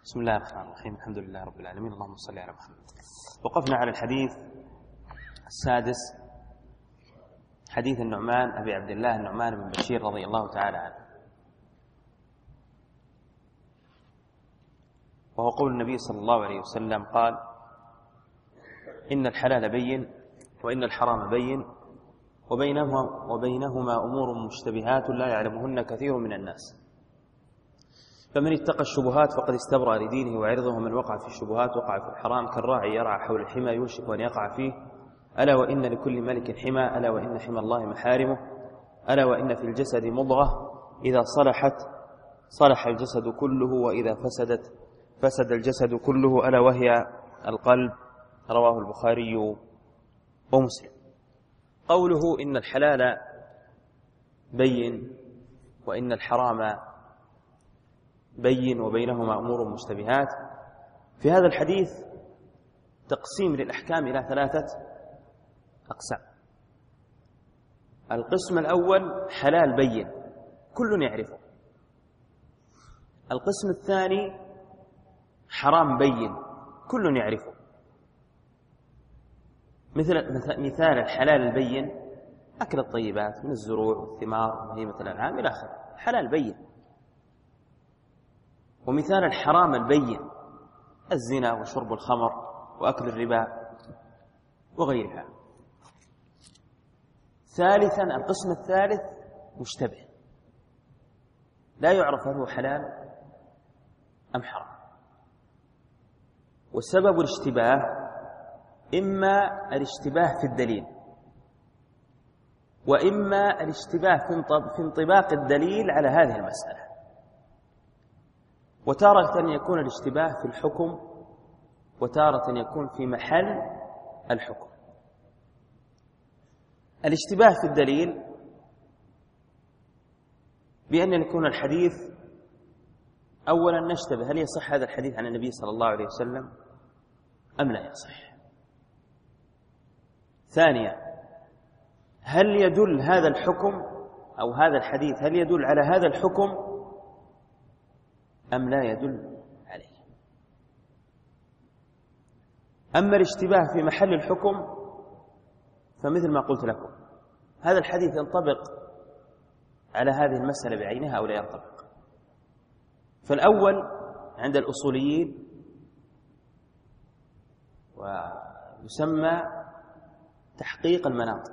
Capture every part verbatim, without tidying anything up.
بسم الله الرحمن الرحيم. الحمد لله رب العالمين، اللهم صل على محمد. وقفنا على الحديث السادس، حديث النعمان أبي عبد الله النعمان بن بشير رضي الله تعالى عنه، وهو قول النبي صلى الله عليه وسلم قال: إن الحلال بين وإن الحرام بين وبينهما, وبينهما أمور مشتبهات لا يعلمهن كثير من الناس، فمن اتقى الشبهات فقد استبرأ لدينه وعرضه، ومن وقع في الشبهات وقع في الحرام كالراعي يرعى حول الحمى يوشك أن يقع فيه. ألا وإن لكل ملك حمى، ألا وإن حمى الله محارمه، ألا وإن في الجسد مضغة إذا صلحت صلح الجسد كله، وإذا فسدت فسد الجسد كله، ألا وهي القلب. رواه البخاري ومسلم. قوله إن الحلال بين وإن الحرام بين وبينهما أمور مشتبهات، في هذا الحديث تقسيم للأحكام إلى ثلاثة أقسام. القسم الأول حلال بين كل يعرفه، القسم الثاني حرام بين كل يعرفه، مثل مثال الحلال البين أكل الطيبات من الزروع والثمار وبهيمة الأنعام إلى آخره، حلال بين. ومثال الحرام البين الزنا وشرب الخمر وأكل الربا وغيرها. ثالثا القسم الثالث مشتبه لا يعرف هل هو حلال أم حرام، والسبب الاشتباه إما الاشتباه في الدليل، وإما الاشتباه في انطباق الدليل على هذه المسألة، وتارة يكون الاشتباه في الحكم، وتارة يكون في محل الحكم. الاشتباه في الدليل بأن يكون الحديث أولا نشتبه هل يصح هذا الحديث عن النبي صلى الله عليه وسلم أم لا يصح. ثانيا هل يدل هذا الحكم أو هذا الحديث هل يدل على هذا الحكم أم لا يدل عليه. أما الاشتباه في محل الحكم فمثل ما قلت لكم، هذا الحديث ينطبق على هذه المسألة بعينها أو لا ينطبق. فالأول عند الأصوليين ويسمى تحقيق المناط،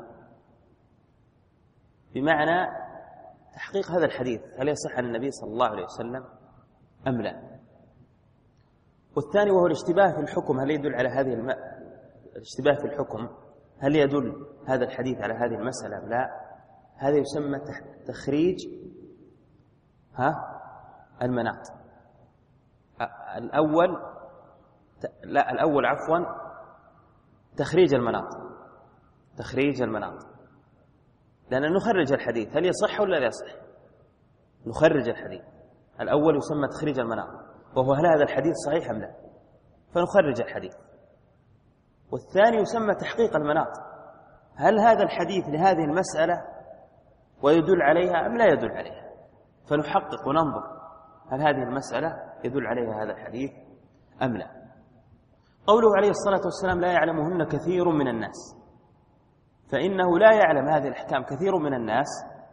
بمعنى تحقيق هذا الحديث هل يصح عن النبي صلى الله عليه وسلم أم لا. والثاني وهو الاشتباه في الحكم، هل يدل على هذه الم... الاشتباه في الحكم هل يدل هذا الحديث على هذه المسألة أم لا. هذا يسمى تخريج ها المناط. الأول لا الأول عفوا تخريج المناط، تخريج المناط، لأن نخرج الحديث هل يصح ولا لا يصح، نخرج الحديث. الأول يسمى تخريج المناط، وهو هل هذا الحديث صحيح أم لا، فنخرج الحديث. والثاني يسمى تحقيق المناط، هل هذا الحديث لهذه المسألة ويدل عليها أم لا يدل عليها، فنحقق وننظر هل هذه المسألة يدل عليها هذا الحديث أم لا. قوله عليه الصلاة والسلام لا يعلمهن كثير من الناس، فإنه لا يعلم هذه الأحكام كثير من الناس،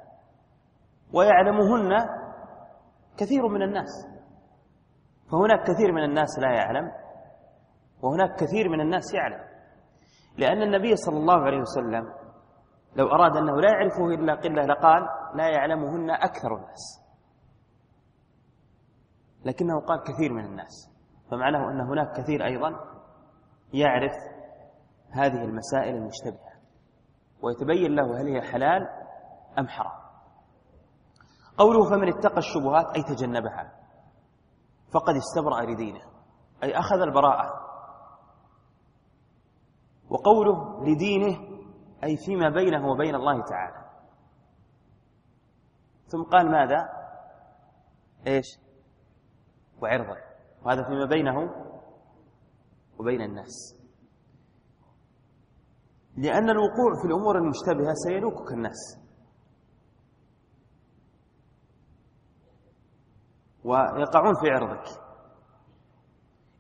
ويعلمهن كثير من الناس، فهناك كثير من الناس لا يعلم، وهناك كثير من الناس يعلم، لأن النبي صلى الله عليه وسلم لو أراد أنه لا يعرفه إلا قلة لقال لا يعلمهن أكثر الناس، لكنه قال كثير من الناس، فمعناه أن هناك كثير أيضا يعرف هذه المسائل المشتبهة ويتبين له هل هي حلال أم حرام. قوله فمن اتقى الشبهات أي تجنبها فقد استبرأ لدينه، أي أخذ البراءة. وقوله لدينه أي فيما بينه وبين الله تعالى. ثم قال ماذا؟ إيش؟ وعرضه، وهذا فيما بينه وبين الناس، لأن الوقوع في الأمور المشتبهة سيلوكك الناس، ويقعون في عرضك،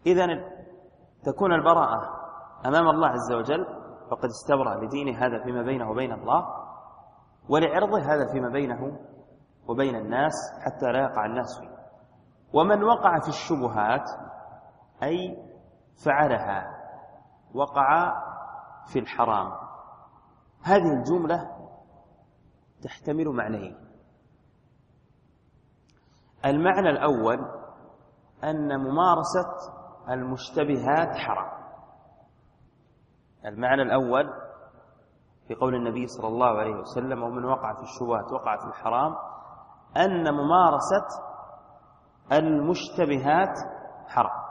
إذن تكون البراءة أمام الله عز وجل، فقد استبرأ لدينه، هذا فيما بينه وبين الله، ولعرضه هذا فيما بينه وبين الناس، حتى لا يقع الناس فيه. ومن وقع في الشبهات أي فعلها، وقع في الحرام. هذه الجملة تحتمل معنيين. المعنى الأول أن ممارسة المشتبهات حرام. المعنى الأول في قول النبي صلى الله عليه وسلم: ومن وقع في الشبهات وقع في الحرام، أن ممارسة المشتبهات حرام.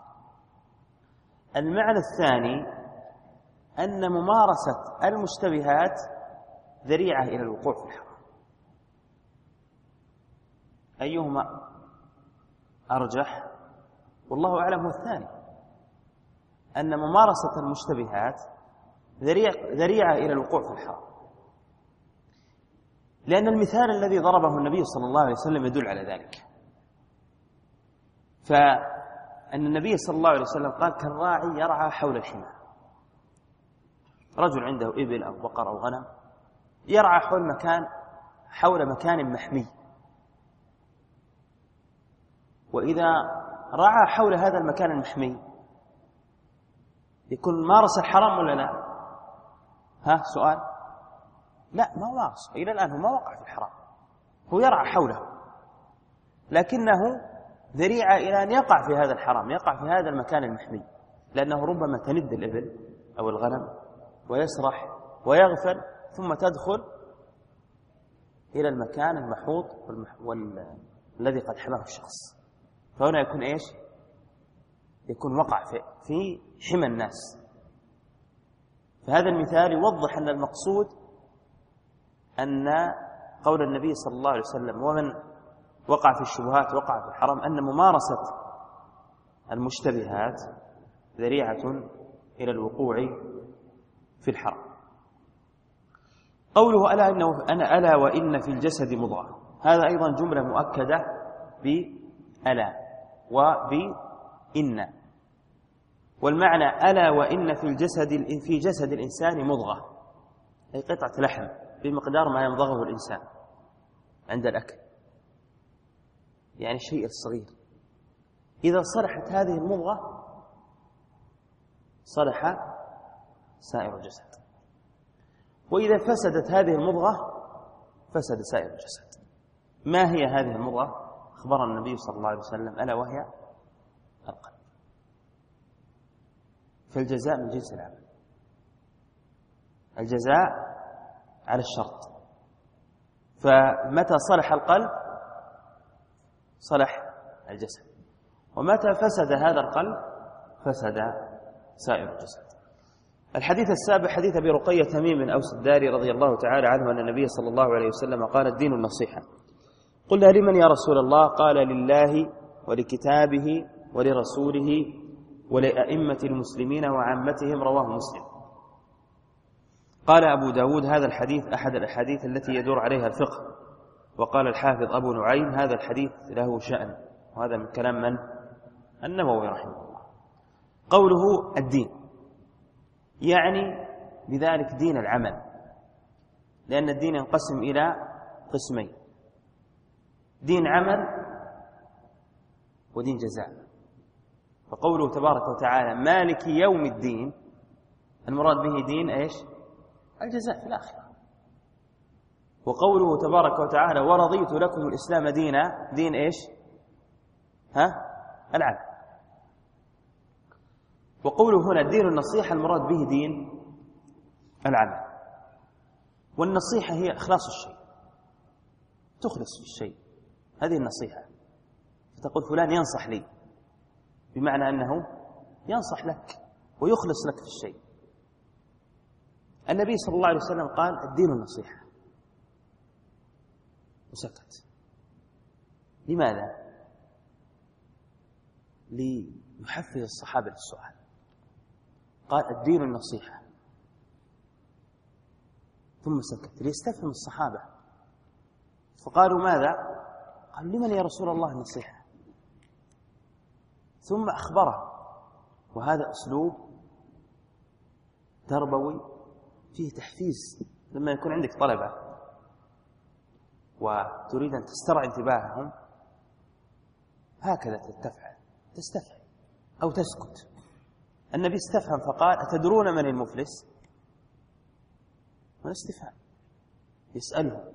المعنى الثاني أن ممارسة المشتبهات ذريعة إلى الوقوع في الحرام. أيهما أرجح؟ والله أعلم هو الثاني، أن ممارسة المشتبهات ذريعة إلى الوقوع في الحرام، لأن المثال الذي ضربه النبي صلى الله عليه وسلم يدل على ذلك. فأن النبي صلى الله عليه وسلم قال: كالراعي يرعى حول الحمى. رجل عنده إبل أو بقر أو غنم، يرعى حول مكان حول مكان محمي، وإذا رعى حول هذا المكان المحمي يكون مارس الحرام ولا لا؟ ها سؤال؟ لا، ما مارس، إلى الآن هو ما وقع في الحرام، هو يرعى حوله، لكنه ذريعة إلى أن يقع في هذا الحرام، يقع في هذا المكان المحمي، لأنه ربما تند الإبل أو الغنم ويسرح ويغفل، ثم تدخل إلى المكان المحوط والذي قد حماه الشخص، فهنا يكون إيش؟ يكون وقع في, في حمى الناس. فهذا المثال يوضح أن المقصود أن قول النبي صلى الله عليه وسلم: ومن وقع في الشبهات وقع في الحرام، أن ممارسة المشتبهات ذريعة إلى الوقوع في الحرام. قوله: ألا إنه أنا ألا وإن في الجسد مضغة، هذا أيضا جملة مؤكدة بألا وبإن، والمعنى ألا وإن في الجسد في جسد الإنسان مضغة، أي قطعة لحم بمقدار ما يمضغه الإنسان عند الأكل، يعني الشيء الصغير. إذا صلحت هذه المضغة صلح سائر الجسد، وإذا فسدت هذه المضغة فسد سائر الجسد. ما هي هذه المضغة؟ أخبرنا النبي صلى الله عليه وسلم: ألا وهي القلب. فالجزاء من جنس العمل، الجزاء على الشرط. فمتى صلح القلب صلح الجسد، ومتى فسد هذا القلب فسد سائر الجسد. الحديث السابع حديث أبي رقية تميم بن أوس الداري رضي الله تعالى عنه أن النبي صلى الله عليه وسلم قال: الدين النصيحة. قلنا: لمن يا رسول الله؟ قال: لله ولكتابه ولرسوله ولأئمة المسلمين وعامتهم، رواه مسلم. قال أبو داود: هذا الحديث أحد الأحاديث التي يدور عليها الفقه. وقال الحافظ أبو نعيم: هذا الحديث له شأن. وهذا من كلام من؟ النووي رحمه الله. قوله الدين يعني بذلك دين العمل، لأن الدين ينقسم إلى قسمين: دين عمل ودين جزاء. فقوله تبارك وتعالى: مالك يوم الدين، المراد به دين إيش؟ الجزاء في الآخرة. وقوله تبارك وتعالى: ورضيت لكم الإسلام دينا، دين إيش؟ ها؟ العمل. وقوله هنا الدين النصيحة، المراد به دين العمل. والنصيحة هي إخلاص الشيء، تخلص في الشيء، هذه النصيحة. فتقول فلان ينصح لي، بمعنى أنه ينصح لك ويخلص لك في الشيء. النبي صلى الله عليه وسلم قال: الدين النصيحة، وسكت. لماذا؟ ليحفز الصحابة للسؤال. قال: الدين النصيحة، ثم سكت ليستفهم الصحابة. فقالوا: ماذا؟ قال: لمن يا رسول الله النصيحة؟ ثم أخبره وهذا أسلوب تربوي فيه تحفيز. لما يكون عندك طلبة وتريد أن تسترعي انتباههم هكذا تتفعل، تستفهم أو تسكت. النبي استفهم فقال: أتدرون من المفلس؟ من استفهام يسأله،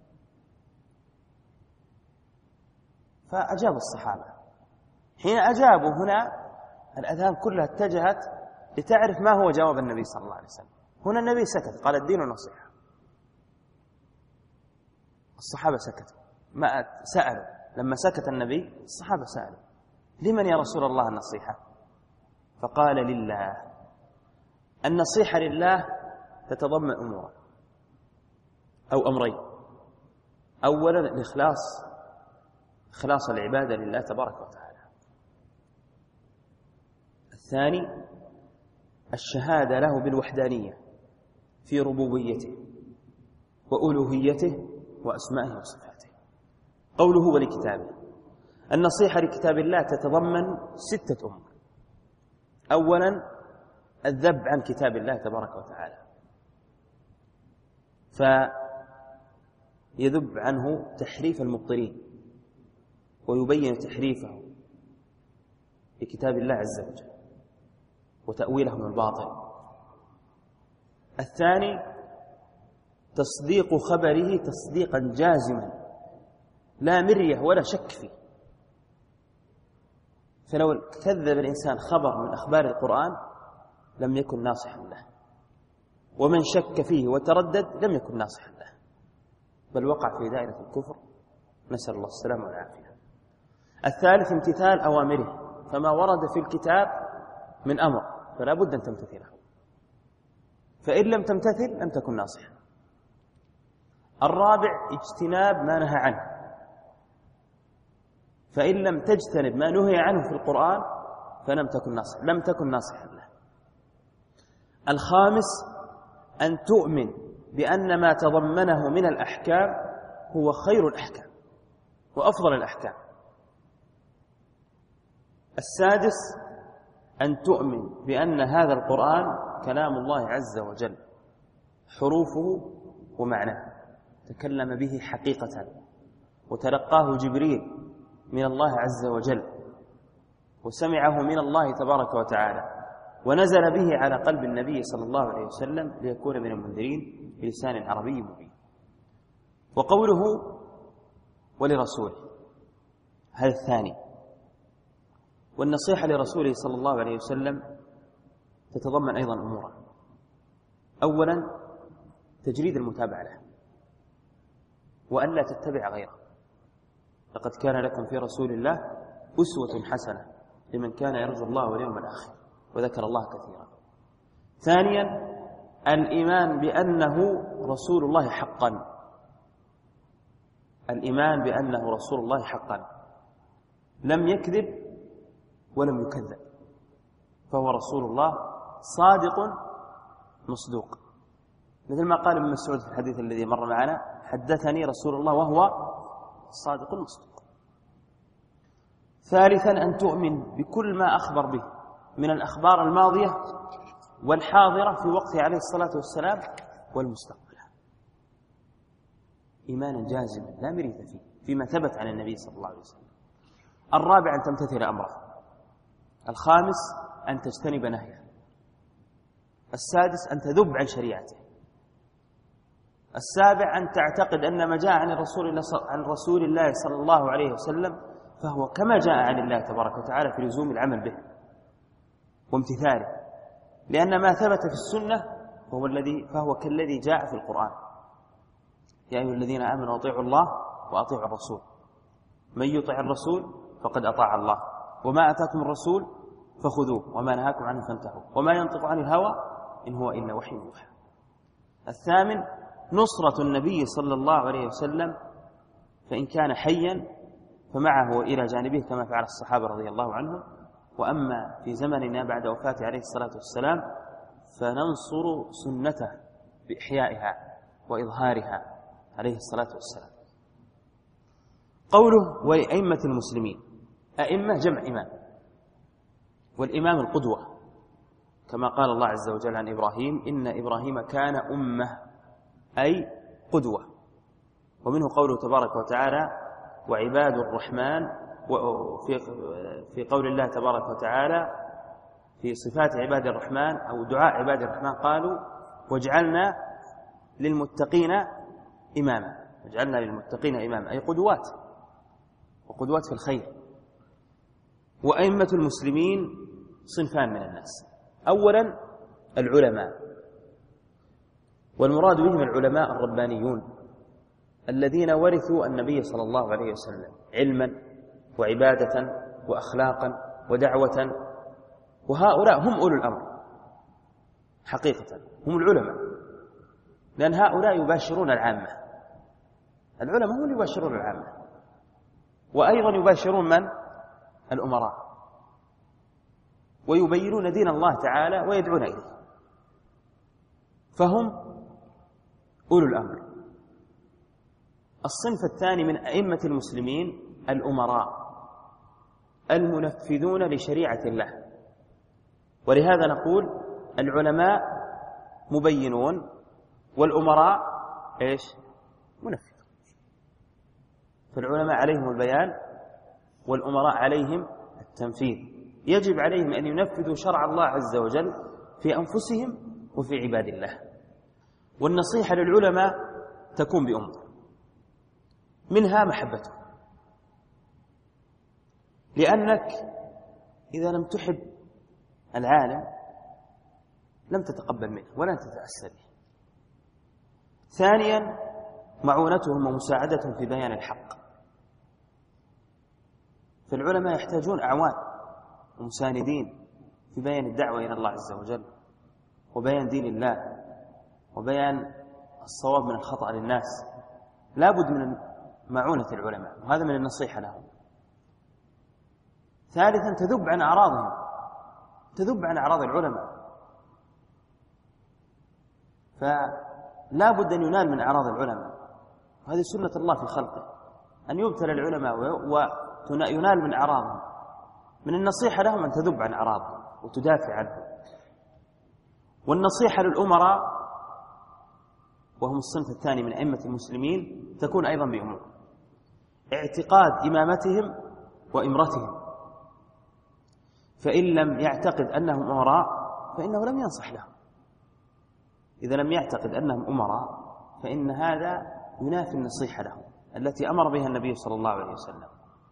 فأجاب الصحابة. حين أجابوا هنا الأذهان كلها اتجهت لتعرف ما هو جواب النبي صلى الله عليه وسلم. هنا النبي سكت، قال: الدين النصيحة. الصحابة سكتوا، ما سألوا. لما سكت النبي الصحابة سألوا: لمن يا رسول الله النصيحة؟ فقال: لله. النصيحة لله تتضمن أمورا أو أمرين: أولا الإخلاص، إخلاص العبادة لله تبارك وتعالى. الثاني الشهادة له بالوحدانية في ربوبيته وألوهيته وأسمائه وصفاته. قوله ولكتابه، النصيحة لكتاب الله تتضمن ستة أمور: أولا الذب عن كتاب الله تبارك وتعالى، فيذب عنه تحريف المبطلين ويبين تحريفه لكتاب الله عز وجل وتأويلهم الباطل. الثاني تصديق خبره تصديقا جازما لا مرية ولا شك فيه. فلو كذب الإنسان خبر من أخبار القرآن لم يكن ناصحا له، ومن شك فيه وتردد لم يكن ناصحا له، بل وقع في دائرة الكفر، نسأل الله السلامة والعافية. الثالث امتثال أوامره، فما ورد في الكتاب من أمر فلا بد أن تمتثله، فإن لم تمتثل لم تكن ناصحا. الرابع اجتناب ما نهى عنه، فإن لم تجتنب ما نهي عنه في القرآن فلم تكن ناصحا لم تكن ناصحا له. الخامس أن تؤمن بأن ما تضمنه من الأحكام هو خير الأحكام وأفضل الأحكام. السادس أن تؤمن بأن هذا القرآن كلام الله عز وجل، حروفه ومعناه، تكلم به حقيقة وتلقاه جبريل من الله عز وجل وسمعه من الله تبارك وتعالى ونزل به على قلب النبي صلى الله عليه وسلم ليكون من المنذرين بلسان عربي مبين. وقوله ولرسوله هذا الثاني. والنصيحة لرسوله صلى الله عليه وسلم تتضمن أيضا أمورا: أولا تجريد المتابعة له وألا تتبع غيره. لقد كان لكم في رسول الله أسوة حسنة لمن كان يرجو الله واليوم الآخر وذكر الله كثيرا. ثانيا الإيمان بأنه رسول الله حقا، الإيمان بأنه رسول الله حقا، لم يكذب ولم يكذب، فهو رسول الله صادق مصدوق، مثل ما قال ابن مسعود في الحديث الذي مر معنا: حدثني رسول الله وهو صادق مصدوق. ثالثا أن تؤمن بكل ما أخبر به من الأخبار الماضية والحاضرة في وقته عليه الصلاة والسلام والمستقبل، إيمانا جازما لا مرية فيه فيما ثبت عن النبي صلى الله عليه وسلم. الرابع أن تمتثل أمره. الخامس أن تجتنب نهيه. السادس أن تذب عن شريعته. السابع أن تعتقد أن ما جاء عن رسول الله عن رسول الله صلى الله عليه وسلم فهو كما جاء عن الله تبارك وتعالى في لزوم العمل به وامتثاله، لأن ما ثبت في السنة فهو الذي فهو كالذي جاء في القرآن: يا أيها الذين آمنوا أطيعوا الله وأطيعوا الرسول، من يطع الرسول فقد أطاع الله، وما أتاكم الرسول فخذوه وما نهاكم عنه فانتهوا وما ينطق عن الهوى إن هو إلا وحي يوحى. الثامن نصرة النبي صلى الله عليه وسلم، فإن كان حيا فمعه إلى جانبه كما فعل الصحابة رضي الله عنهم، وأما في زمننا بعد وفاته عليه الصلاة والسلام فننصر سنته بإحيائها وإظهارها عليه الصلاة والسلام. قوله ولأئمة المسلمين، أئمة جمع إمام، والإمام القدوة، كما قال الله عز وجل عن إبراهيم: إن إبراهيم كان أمة، أي قدوة. ومنه قوله تبارك وتعالى: وعباد الرحمن، وفي في قول الله تبارك وتعالى في صفات عباد الرحمن أو دعاء عباد الرحمن قالوا: واجعلنا للمتقين إماما. واجعلنا للمتقين إماما، أي قدوات، وقدوات في الخير. وأئمة المسلمين صنفان من الناس: أولا العلماء، والمراد بهم العلماء الربانيون الذين ورثوا النبي صلى الله عليه وسلم علما وعبادة وأخلاقا ودعوة، وهؤلاء هم أولو الأمر حقيقة، هم العلماء، لأن هؤلاء يباشرون العامة. العلماء هم اللي يباشرون العامة، وأيضا يباشرون من؟ الأمراء، ويبينون دين الله تعالى ويدعون إليه، فهم أولو الأمر. الصنف الثاني من أئمة المسلمين الأمراء المنفذون لشريعة الله، ولهذا نقول العلماء مبينون والأمراء إيش؟ منفذون. فالعلماء عليهم البيان والأمراء عليهم التنفيذ. يجب عليهم أن ينفذوا شرع الله عز وجل في أنفسهم وفي عباد الله. والنصيحة للعلماء تكون بأمور، منها محبته، لأنك إذا لم تحب العالم لم تتقبل منه ولن تتأثر به. ثانيا معونتهم ومساعدتهم في بيان الحق، فالعلماء يحتاجون أعوان ومساندين في بيان الدعوة إلى الله عز وجل، وبيان دين الله، وبيان الصواب من الخطأ للناس. لا بد من معونة العلماء، وهذا من النصيحة لهم. ثالثا تذب عن أعراضهم، تذب عن أعراض العلماء، فلا بد أن ينال من أعراض العلماء، وهذه سنة الله في خلقه، أن يبتلى العلماء وينال من أعراضهم. من النصيحة لهم أن تذب عن أعراضهم وتدافع عنهم. والنصيحة للأمراء وهم الصنف الثاني من أئمة المسلمين تكون أيضا بأمور: اعتقاد إمامتهم وإمرتهم، فإن لم يعتقد أنهم أمراء فإنه لم ينصح لهم. إذا لم يعتقد أنهم أمراء فإن هذا ينافي النصيحة لهم التي أمر بها النبي صلى الله عليه وسلم.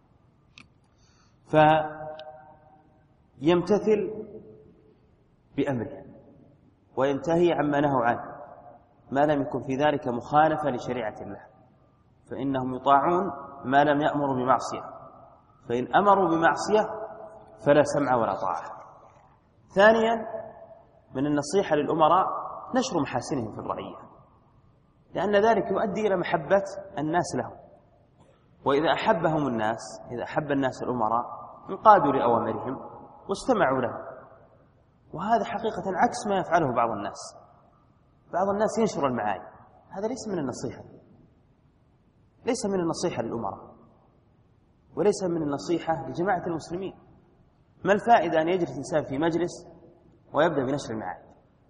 فيمتثل بأمره وينتهي عما نهوا عنه ما لم يكن في ذلك مخالفة لشريعة الله، فإنهم يطاعون ما لم يأمروا بمعصية، فإن أمروا بمعصية فلا سمع ولا طاعة. ثانيا من النصيحة للأمراء نشر محاسنهم في الرعية، لأن ذلك يؤدي إلى محبة الناس لهم، وإذا أحبهم الناس، إذا أحب الناس الأمراء انقادوا لأوامرهم واستمعوا لهم. وهذا حقيقة عكس ما يفعله بعض الناس. بعض الناس ينشر المعاني، هذا ليس من النصيحة، ليس من النصيحة للأمراء، وليس من النصيحة لجماعة المسلمين. ما الفائدة أن يجلس الإنسان في مجلس ويبدأ بنشر المعاني؟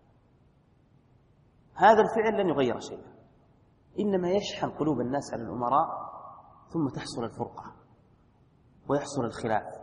هذا الفعل لن يغير شيئا، إنما يشحن قلوب الناس على الأمراء، ثم تحصل الفرقة ويحصل الخلاف.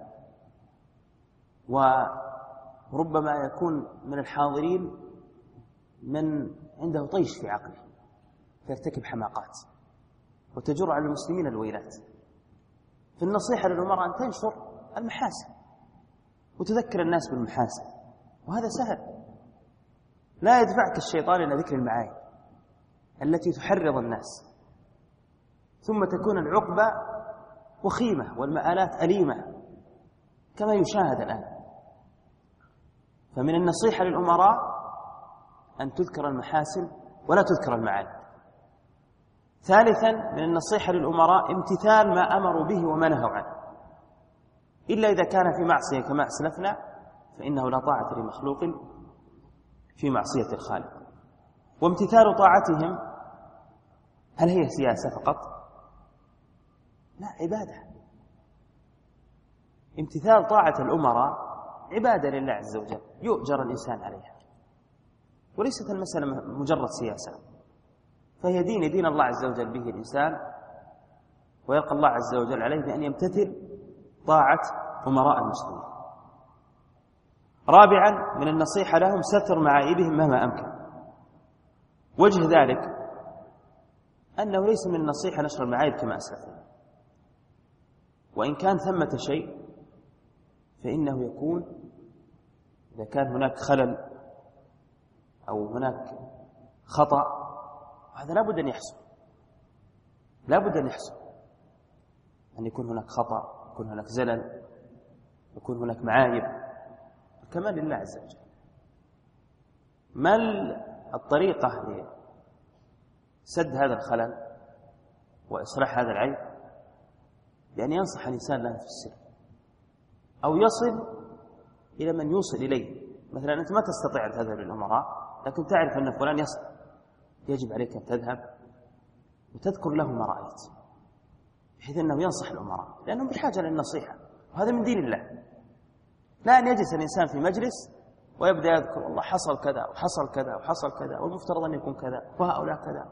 وربما يكون من الحاضرين من عنده طيش في عقله فيرتكب حماقات وتجر على المسلمين الويلات. في النصيحة للأمراء أن تنشر المحاسن وتذكر الناس بالمحاسن، وهذا سهل. لا يدفعك الشيطان إلى ذكر المعاني التي تحرض الناس، ثم تكون العقبة وخيمة والمآلات أليمة كما يشاهد الآن. فمن النصيحة للأمراء أن تذكر المحاسن ولا تذكر المعاني. ثالثا من النصيحة للأمراء امتثال ما أمروا به وما نهوا عنه، إلا إذا كان في معصية كما أسلفنا، فإنه لا طاعة لمخلوق في معصية الخالق. وامتثال طاعتهم هل هي سياسة فقط؟ لا، عبادة. امتثال طاعة الأمراء عبادة لله عز وجل يؤجر الإنسان عليها، وليست المسألة مجرد سياسة، فهي دين دين الله عز وجل به الإنسان، ويلقى الله عز وجل عليه بأن يمتثل طاعة أمراء المسلمين. رابعا من النصيحة لهم ستر معايبهم مهما أمكن. وجه ذلك أنه ليس من النصيحة نشر المعايب كما أسلفنا، وإن كان ثمة شيء فإنه يكون إذا كان هناك خلل أو هناك خطأ، هذا لا بد أن يحصل، لا بد أن يحصل أن يكون هناك خطأ، يكون هناك زلل، يكون هناك معايب، كما لله عز وجل. ما الطريقة لسد هذا الخلل وإصلاح هذا العيب؟ بأن ينصح الإنسان له في السر، أو يصل إلى من يوصل إليه. مثلا أنت ما تستطيع أن تذهب للأمراء، لكن تعرف أن فلان يصل، يجب عليك أن تذهب وتذكر له ما رأيت، بحيث أنه ينصح الأمراء، لأنهم بحاجة للنصيحة، وهذا من دين الله. لا أن يجلس الإنسان في مجلس ويبدأ يذكر والله حصل كذا وحصل كذا وحصل كذا والمفترض أن يكون كذا وهؤلاء كذا،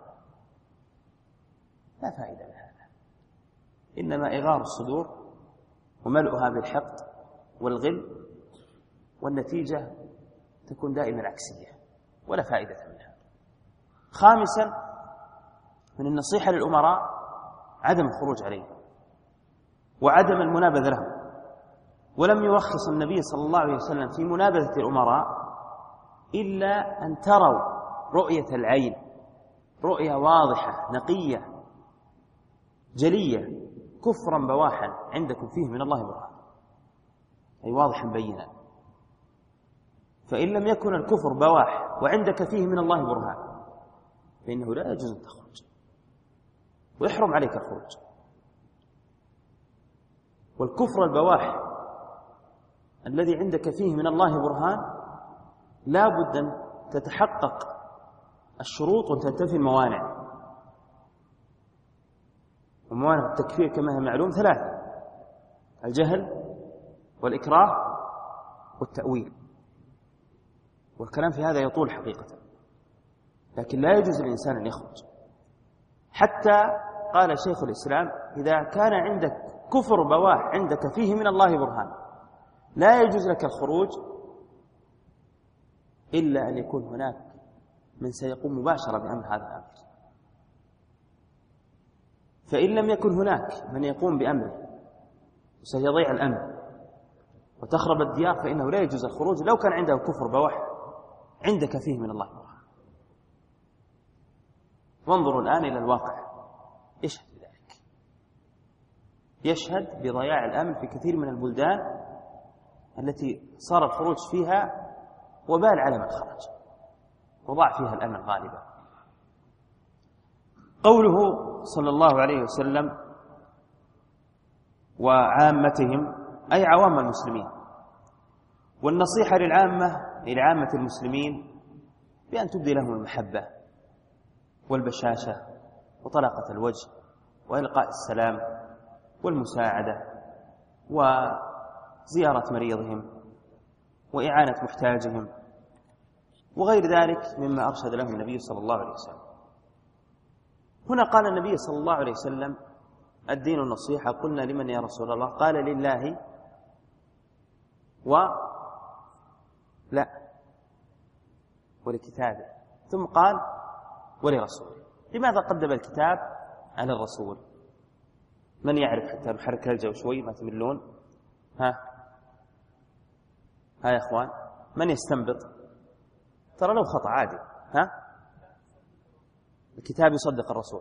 لا فائدة لهذا. إنما إغار الصدور وملؤها بالحقد والغل، والنتيجة تكون دائما عكسية ولا فائدة منها. خامسا من النصيحة للأمراء عدم الخروج عليهم وعدم المنابذة لهم. ولم يرخص النبي صلى الله عليه وسلم في منابذة الأمراء إلا أن تروا رؤية العين، رؤية واضحة نقية جلية، كفرا بواحا عندكم فيه من الله برهان، أي واضحا بينا. فإن لم يكن الكفر بواح وعندك فيه من الله برهان فإنه لا يجوز أن تخرج، ويحرم عليك الخروج. والكفر البواح الذي عندك فيه من الله برهان لا بد أن تتحقق الشروط وتنتفي الموانع. وموانع التكفير كما هي معلوم ثلاثة: الجهل والإكراه والتأويل. والكلام في هذا يطول حقيقة، لكن لا يجوز للإنسان أن يخرج. حتى قال شيخ الإسلام: إذا كان عندك كفر بواح عندك فيه من الله برهان لا يجوز لك الخروج إلا أن يكون هناك من سيقوم مباشرة بأمر هذا الأمر. فإن لم يكن هناك من يقوم بأمره وسيضيع الأمن وتخرب الديار فإنه لا يجوز الخروج لو كان عنده كفر بواح عندك فيه من الله برهان. وانظروا الآن إلى الواقع يشهد بذلك، يشهد بضياع الأمن في كثير من البلدان التي صار الخروج فيها وبال على من خرج وضاع فيها الأمن غالبا. قوله صلى الله عليه وسلم وعامتهم أي عوام المسلمين. والنصيحة للعامة لعامة المسلمين بأن تبدي لهم المحبة والبشاشة وطلاقة الوجه وإلقاء السلام والمساعدة وزيارة مريضهم وإعانة محتاجهم وغير ذلك مما أرشد له النبي صلى الله عليه وسلم. هنا قال النبي صلى الله عليه وسلم: الدين النصيحة. قلنا: لمن يا رسول الله؟ قال: لله و لا ولكتابه، ثم قال: ولرسوله. لماذا قدم الكتاب على الرسول؟ من يعرف؟ حتى نحرك الجو شوي ما تملون. ها ها يا اخوان، من يستنبط؟ ترى لو خطأ عادي. ها الكتاب يصدق الرسول.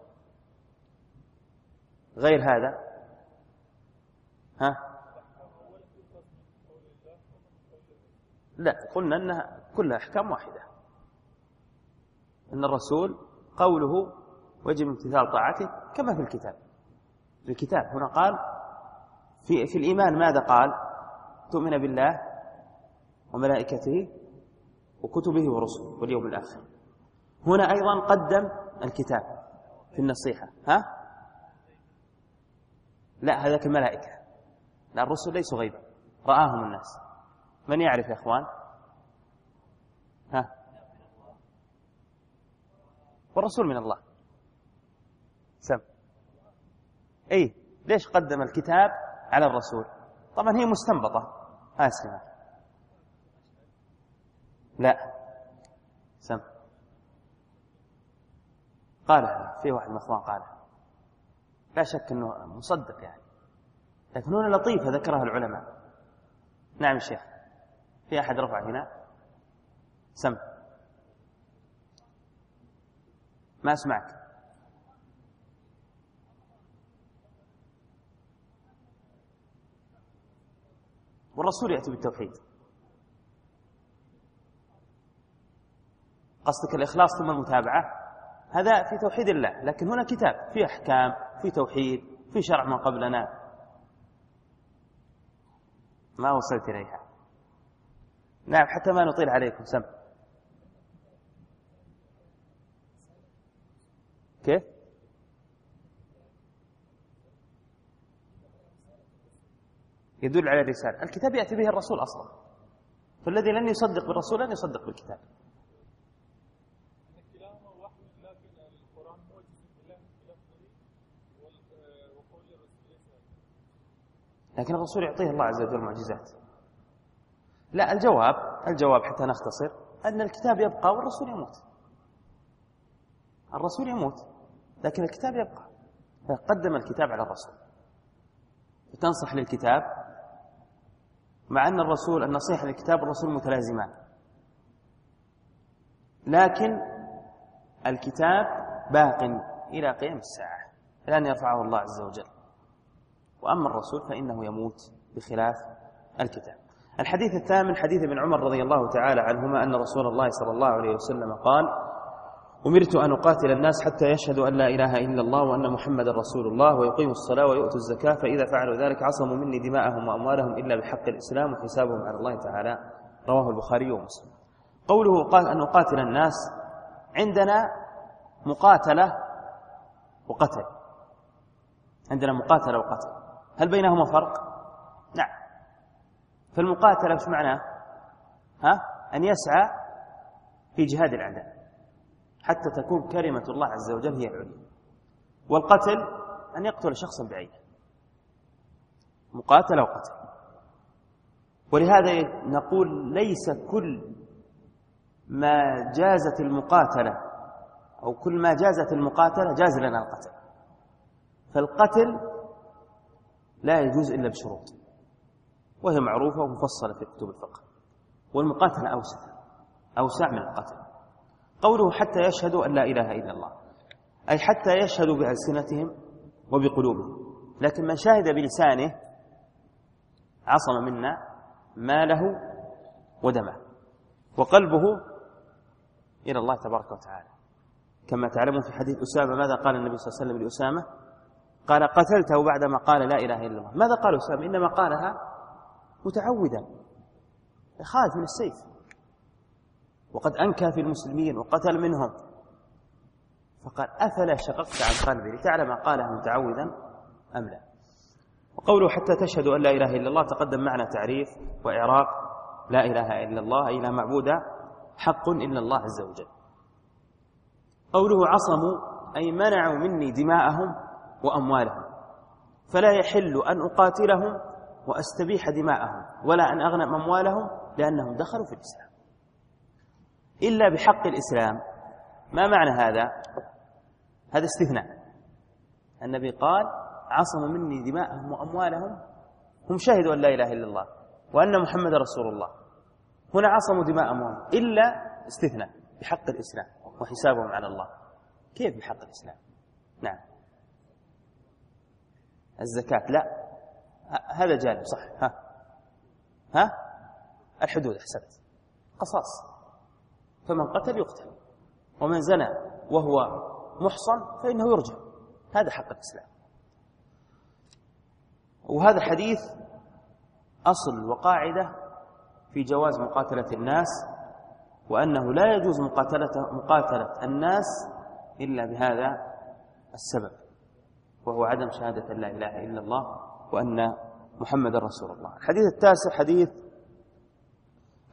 غير هذا ها لا، قلنا أنها كلها أحكام واحدة، أن الرسول قوله ويجب امتثال طاعته كما في الكتاب. في الكتاب هنا قال في, في الإيمان ماذا قال؟ تؤمن بالله وملائكته وكتبه ورسله واليوم الآخر. هنا أيضا قدم الكتاب في النصيحة. ها لا، هذاك الملائكة، لا، الرسل ليسوا غيبا، رآهم الناس. من يعرف يا أخوان؟ ها؟ والرسول من الله. سم. أي ليش قدم الكتاب على الرسول؟ طبعا هي مستنبطة. آسفة. لا. سم. قالها في واحد من الأخوان قالها، لا شك أنه مصدق يعني، لكن هنا لطيفة ذكرها العلماء. نعم الشيخ. في أحد رفع هنا؟ سم. ما أسمعك. والرسول يأتي بالتوحيد. قصدك الإخلاص ثم المتابعة؟ هذا في توحيد الله، لكن هنا كتاب في أحكام، في توحيد، في شرع من قبلنا. ما وصلت إليها. نعم حتى ما نطيل عليكم. سم. كيف؟ يدل على الرسالة. الكتاب يأتي به الرسول أصلا، فالذي لن يصدق بالرسول لن يصدق بالكتاب. لكن الرسول يعطيه الله عز وجل معجزات. لا، الجواب الجواب حتى نختصر أن الكتاب يبقى والرسول يموت. الرسول يموت لكن الكتاب يبقى، فقدم الكتاب على الرسول. تنصح للكتاب، مع أن الرسول النصيحة للكتاب والرسول متلازمان، لكن الكتاب باق إلى قيام الساعة لن يرفعه الله عز وجل، وأما الرسول فإنه يموت بخلاف الكتاب. الحديث الثامن حديث ابن عمر رضي الله تعالى عنهما أن رسول الله صلى الله عليه وسلم قال: أمرت أن أقاتل الناس حتى يشهدوا أن لا إله إلا الله وأن محمد رسول الله ويقيموا الصلاة ويؤتوا الزكاة، فإذا فعلوا ذلك عصموا مني دماءهم وأموالهم إلا بحق الإسلام وحسابهم على الله تعالى. رواه البخاري ومسلم. قوله قال أن أقاتل الناس، عندنا مقاتلة وقتل، عندنا مقاتلة وقتل، هل بينهما فرق؟ نعم. فالمقاتلة ايش معناه؟ ها؟ أن يسعى في جهاد الأعداء حتى تكون كلمة الله عز وجل هي العليا. والقتل أن يقتل شخصا بعينه. مقاتلة وقتل. ولهذا نقول ليس كل ما جازت المقاتلة أو كل ما جازت المقاتلة جاز لنا القتل. فالقتل لا يجوز إلا بشروط، وهي معروفة ومفصلة في كتب الفقه. والمقاتلة أوسع أوسع من القتل. قوله حتى يشهدوا أن لا إله إلا الله، أي حتى يشهدوا بألسنتهم وبقلوبهم، لكن من شهد بلسانه عصم منا ماله ودمه، وقلبه إلى الله تبارك وتعالى. كما تعلمون في حديث أسامة ماذا قال النبي صلى الله عليه وسلم لأسامة؟ قال: قتلته بعدما قال لا إله إلا الله. ماذا قال أسامة؟ إنما قالها متعودا، خائف من السيف، وقد أنكى في المسلمين وقتل منهم، فقال: أفلا شققت عن قلبي لتعلم قالها متعودا أم لا. وقوله حتى تشهدوا أن لا إله إلا الله تقدم معنا تعريف وإعراب لا إله إلا الله، أي لا معبود حق إلا الله عز وجل. قوله عصموا أي منعوا مني دماءهم وأموالهم، فلا يحل أن أقاتلهم وأستبيح دماءهم ولا أن أغنم أموالهم لأنهم دخلوا في الإسلام إلا بحق الإسلام. ما معنى هذا؟ هذا استثناء. النبي قال: عصموا مني دماءهم وأموالهم، هم شهدوا أن لا إله إلا الله وأن محمد رسول الله، هنا عصموا دماءهم إلا استثناء بحق الإسلام وحسابهم على الله. كيف بحق الإسلام؟ نعم. الزكاة لا، هذا جانب صح. ها ها الحدود، أحسنت، قصاص، فمن قتل يقتل، ومن زنى وهو محصن فإنه يرجم، هذا حق الإسلام. وهذا حديث أصل وقاعدة في جواز مقاتلة الناس، وأنه لا يجوز مقاتلة, مقاتلة الناس إلا بهذا السبب، وهو عدم شهادة لا إله إلا الله وأن محمد رسول الله. الحديث التاسع حديث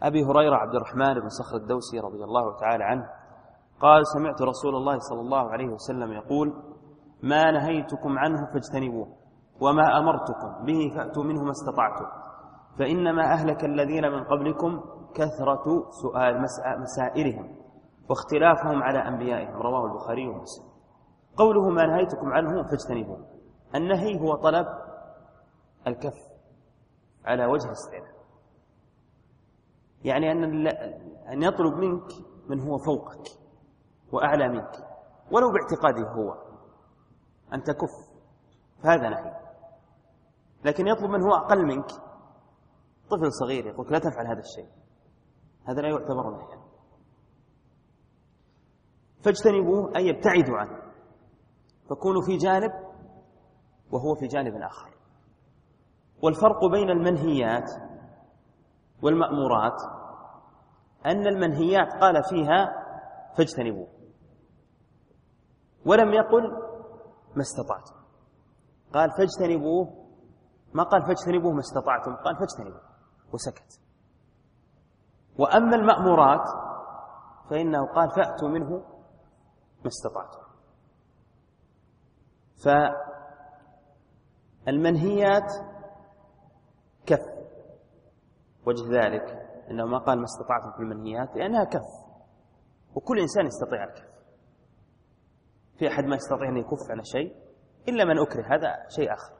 أبي هريرة عبد الرحمن بن صخر الدوسي رضي الله تعالى عنه قال: سمعت رسول الله صلى الله عليه وسلم يقول: ما نهيتكم عنه فاجتنبوه، وما أمرتكم به فأتوا منه ما استطعتم، فإنما أهلك الذين من قبلكم كثرة سؤال مسائلهم واختلافهم على أنبيائهم. رواه البخاري ومسلم. قوله ما نهيتكم عنه فاجتنبوه، النهي هو طلب الكف على وجه الاستعلاء، يعني أن أن يطلب منك من هو فوقك وأعلى منك ولو باعتقاده هو أن تكف، فهذا نهي. لكن يطلب من هو أقل منك، طفل صغير، يقول لا تفعل هذا الشيء، هذا لا يعتبر نهيا. فاجتنبوه أي ابتعدوا عنه، فكونوا في جانب وهو في جانب آخر. والفرق بين المنهيات والمأمورات أن المنهيات قال فيها فاجتنبوه، ولم يقل ما استطعتم، قال فاجتنبوه، ما قال فاجتنبوه ما استطعتم، قال فاجتنبوه وسكت. وأما المأمورات فإنه قال فأتوا منه ما استطعتم. فالمنهيات كف، وجه ذلك أنه ما قال ما استطعتم في المنهيات لأنها كف، وكل إنسان يستطيع الكف. في أحد ما يستطيع أن يكف على شيء إلا من أكره، هذا شيء آخر.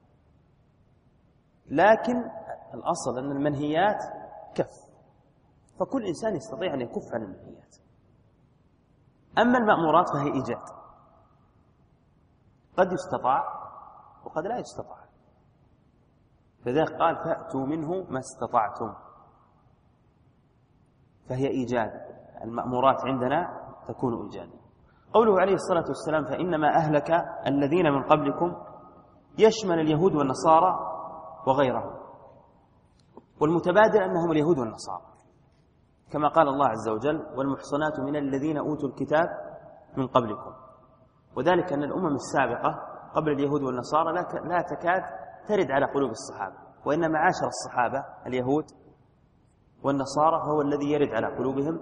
لكن الأصل أن المنهيات كف، فكل إنسان يستطيع أن يكف عن المنهيات. أما المأمورات فهي إيجاد، قد يستطاع وقد لا يستطاع، فذلك قال فأتوا منه ما استطعتم، فهي إيجاد. المأمورات عندنا تكون إيجادا. قوله عليه الصلاة والسلام فإنما أهلك الذين من قبلكم يشمل اليهود والنصارى وغيرهم، والمتبادل أنهم اليهود والنصارى، كما قال الله عز وجل والمحصنات من الذين أوتوا الكتاب من قبلكم. وذلك أن الأمم السابقة قبل اليهود والنصارى لا تكاد ترد على قلوب الصحابة، وإنما عاشر الصحابة اليهود والنصارى فهو الذي يرد على قلوبهم.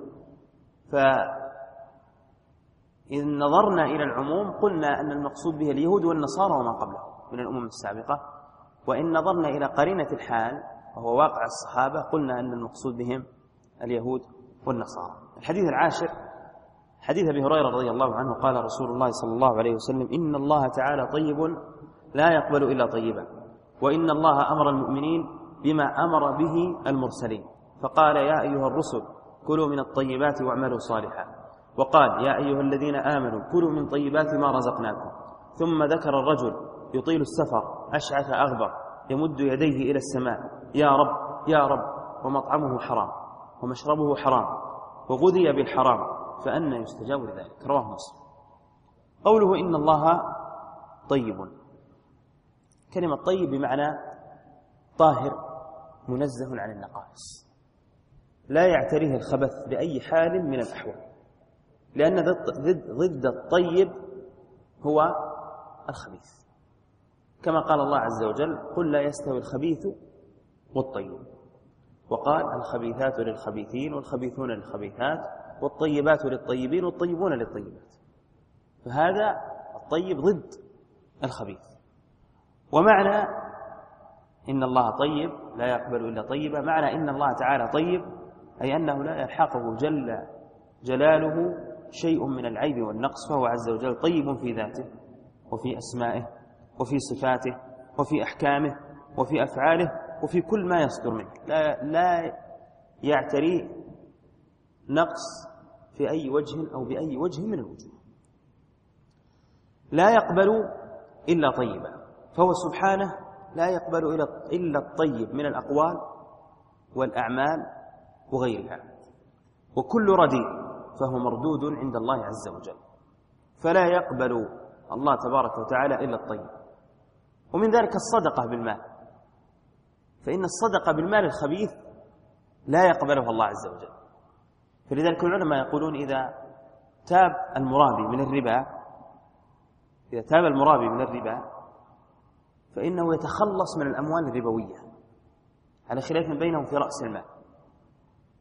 فإن نظرنا إلى العموم قلنا أن المقصود به اليهود والنصارى وما قبلهم من الأمم السابقة، وإن نظرنا إلى قرينة الحال وهو واقع الصحابة قلنا أن المقصود بهم اليهود والنصارى. الحديث العاشر حديث أبي هريرة رضي الله عنه قال رسول الله صلى الله عليه وسلم إن الله تعالى طيب لا يقبل إلا طيبا، وإن الله أمر المؤمنين بما أمر به المرسلين، فقال يا أيها الرسل كلوا من الطيبات واعملوا صالحا، وقال يا أيها الذين آمنوا كلوا من طيبات ما رزقناكم، ثم ذكر الرجل يطيل السفر أشعث أغبر يمد يديه إلى السماء يا رب يا رب، ومطعمه حرام ومشربه حرام وغذي بالحرام، فأنى يستجاب لذلك. رواه مسلم. قوله إن الله طيب، كلمة طيب بمعنى طاهر منزه عن النقائص، لا يعتريه الخبث بأي حال من الأحوال، لأن ضد الطيب هو الخبيث، كما قال الله عز وجل قل لا يستوي الخبيث والطيب، وقال الخبيثات للخبيثين والخبيثون للخبيثات والطيبات للطيبين والطيبون للطيبات. فهذا الطيب ضد الخبيث. ومعنى إن الله طيب لا يقبل إلا طيبا، معنى إن الله تعالى طيب أي أنه لا يلحقه جل جلاله شيء من العيب والنقص، فهو عز وجل طيب في ذاته وفي أسمائه وفي صفاته وفي أحكامه وفي أفعاله وفي كل ما يصدر منه، لا, لا يعتري نقص في أي وجه أو بأي وجه من الوجوه. لا يقبل إلا طيبا، فهو سبحانه لا يقبل إلا الطيب من الأقوال والأعمال وغيرها، وكل رديء فهو مردود عند الله عز وجل، فلا يقبل الله تبارك وتعالى إلا الطيب. ومن ذلك الصدقة بالمال، فإن الصدقة بالمال الخبيث لا يقبلها الله عز وجل. فلذلك العلماء يقولون إذا تاب المرابي من الربا إذا تاب المرابي من الربا فإنه يتخلص من الأموال الربوية، على خلاف بينهم في رأس المال.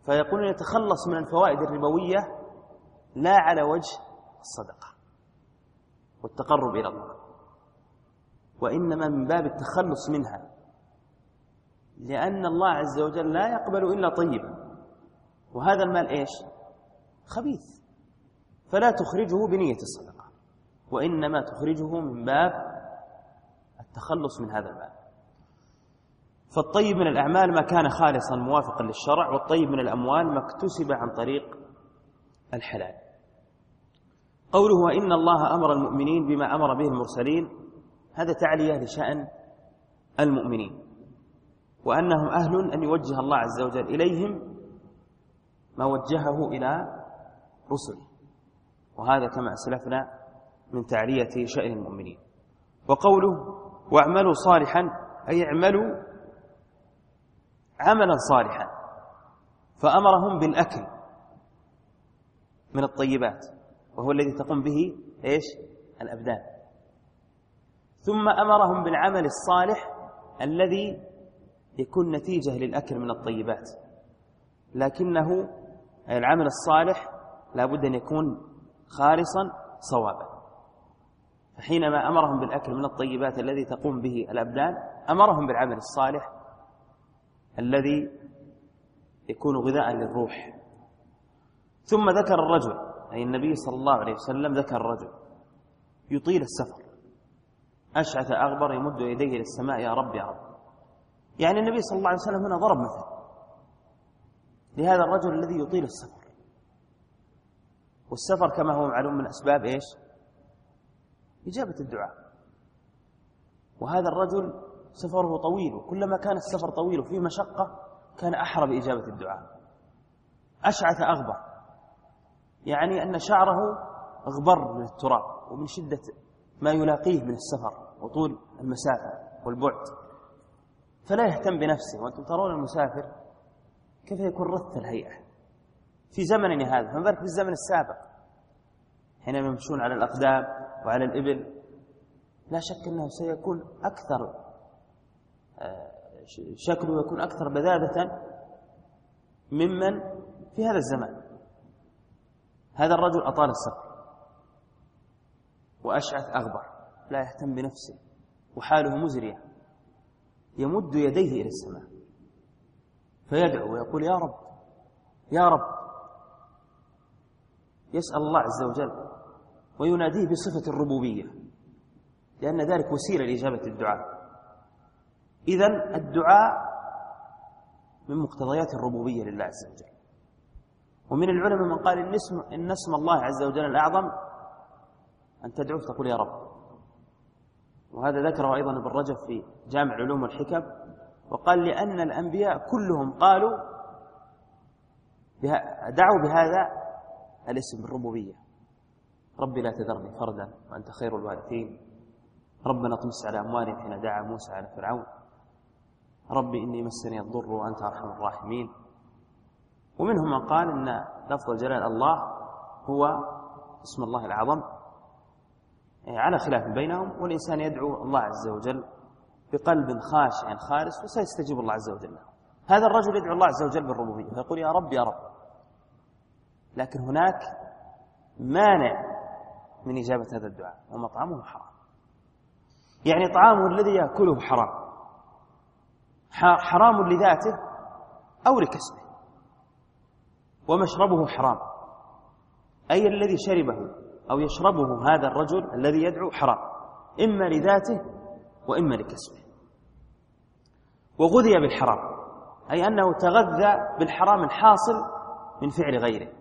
فيقولون يتخلص من الفوائد الربوية لا على وجه الصدقة والتقرب إلى الله، وإنما من باب التخلص منها، لأن الله عز وجل لا يقبل إلا طيبا، وهذا المال إيش؟ خبيث، فلا تخرجه بنية الصدقة، وإنما تخرجه من باب التخلص من هذا المال. فالطيب من الأعمال ما كان خالصا موافقا للشرع، والطيب من الأموال ما اكتسب عن طريق الحلال. قوله وإن الله أمر المؤمنين بما أمر به المرسلين، هذا تعلية لشأن المؤمنين، وأنهم أهل أن يوجه الله عز وجل إليهم ما وجهه إلى رسله، وهذا كما أسلفنا من تعلية شأن المؤمنين. وقوله واعملوا صالحا أي اعملوا عملا صالحا، فأمرهم بالأكل من الطيبات وهو الذي تقوم به إيش؟ الأبدان، ثم أمرهم بالعمل الصالح الذي يكون نتيجة للأكل من الطيبات، لكنه العمل الصالح لا بد أن يكون خالصا صوابا. فحينما أمرهم بالأكل من الطيبات الذي تقوم به الأبدان، أمرهم بالعمل الصالح الذي يكون غذاء للروح. ثم ذكر الرجل، أي النبي صلى الله عليه وسلم ذكر الرجل يطيل السفر، أشعث أغبر يمد يديه إلى السماء يا رب يا رب. يعني النبي صلى الله عليه وسلم هنا ضرب مثل لهذا الرجل الذي يطيل السفر، والسفر كما هو معلوم من أسباب إيش؟ إجابة الدعاء. وهذا الرجل سفره طويل، وكلما كان السفر طويل وفيه مشقة كان أحرى بإجابة الدعاء. أشعث أغبر يعني أن شعره أغبر من التراب ومن شدة ما يلاقيه من السفر وطول المسافة والبعد، فلا يهتم بنفسه. وأنتم ترون المسافر كيف يكون رث الهيئة في زمننا هذا، فما بالك في الزمن السابق حينما يمشون على الأقدام وعلى الإبل، لا شك أنه سيكون أكثر شكله يكون أكثر بذاذة ممن في هذا الزمان. هذا الرجل أطال السفر وأشعث أغبر، لا يهتم بنفسه وحاله مزرية، يمد يديه إلى السماء فيدعو ويقول يا رب يا رب، يسأل الله عز وجل ويناديه بصفة الربوبية، لأن ذلك وسيلة لإجابة الدعاء. إذن الدعاء من مقتضيات الربوبية لله عز وجل. ومن العلماء من قال إن اسم, إن اسم الله عز وجل الأعظم أن تدعوه تقول يا رب، وهذا ذكره أيضا ابن رجب في جامع العلوم والحكم، وقال لأن الأنبياء كلهم قالوا دعوا بهذا الاسم الربوبية. ربي لا تذرني فردا وأنت خير الوارثين، ربنا اطمس على أموالهم حين دعا موسى على فرعون، ربي إني مسني الضر وأنت أرحم الراحمين. ومنهم من قال إن لفظ الجلال الله هو اسم الله الأعظم، على خلاف بينهم، والإنسان يدعو الله عز وجل بقلب خاشع خالص وسيستجيب الله عز وجل له. هذا الرجل يدعو الله عز وجل بالربوبية فيقول يا رب يا رب، لكن هناك مانع من إجابة هذا الدعاء، ومطعمه حرام، يعني طعامه الذي يأكله حرام، حرام لذاته أو لكسبه، ومشربه حرام، أي الذي شربه أو يشربه هذا الرجل الذي يدعو حرام، إما لذاته وإما لكسبه. وغذي بالحرام أي أنه تغذى بالحرام الحاصل من فعل غيره،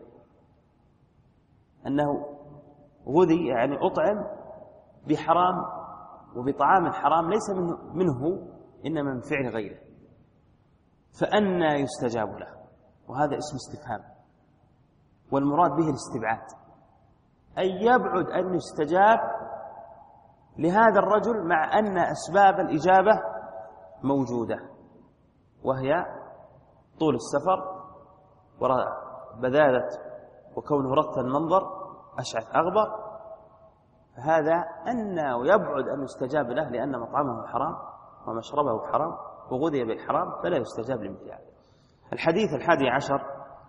أنه غذي يعني أطعم بحرام وبطعام حرام ليس منه, منه إنما من فعل غيره، فأنى يستجاب له؟ وهذا اسم استفهام، والمراد به الاستبعاد، أي يبعد أن يستجاب لهذا الرجل مع أن أسباب الإجابة موجودة، وهي طول السفر وبذاذة وكونه رث المنظر أشعث أغبر، فهذا أنه يبعد أن يستجاب له لأن مطعمه حرام ومشربه حرام وغذي بالحرام، فلا يستجاب لمثل هذا. الحديث الحادي عشر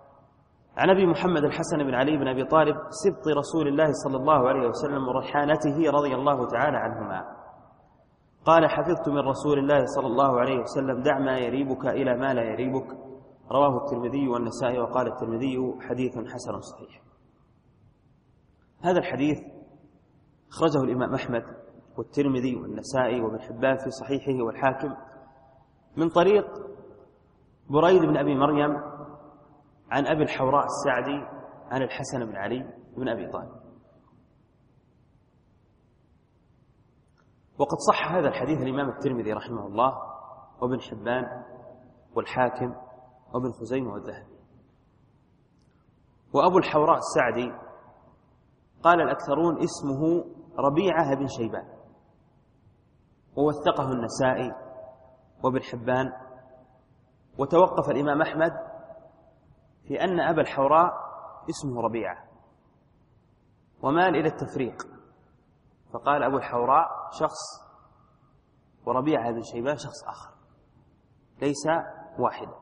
عن أبي محمد الحسن بن علي بن أبي طالب سبط رسول الله صلى الله عليه وسلم وريحانته رضي الله تعالى عنهما قال: حفظت من رسول الله صلى الله عليه وسلم: دع ما يريبك إلى ما لا يريبك. رواه الترمذي والنسائي، وقال الترمذي: حديث حسن صحيح. هذا الحديث أخرجه الإمام أحمد والترمذي والنسائي وابن حبان في صحيحه والحاكم من طريق بريد بن أبي مريم عن أبي الحوراء السعدي عن الحسن بن علي بن أبي طالب. وقد صح هذا الحديث الإمام الترمذي رحمه الله وابن حبان والحاكم وابن خزيمة والذهبي. وأبو الحوراء السعدي قال الأكثرون اسمه ربيعة بن شيبان، ووثقه النسائي وابن حبان. وتوقف الإمام أحمد في أن أبا الحوراء اسمه ربيعة، ومال إلى التفريق، فقال أبو الحوراء شخص وربيعة بن شيبان شخص آخر ليس واحدا.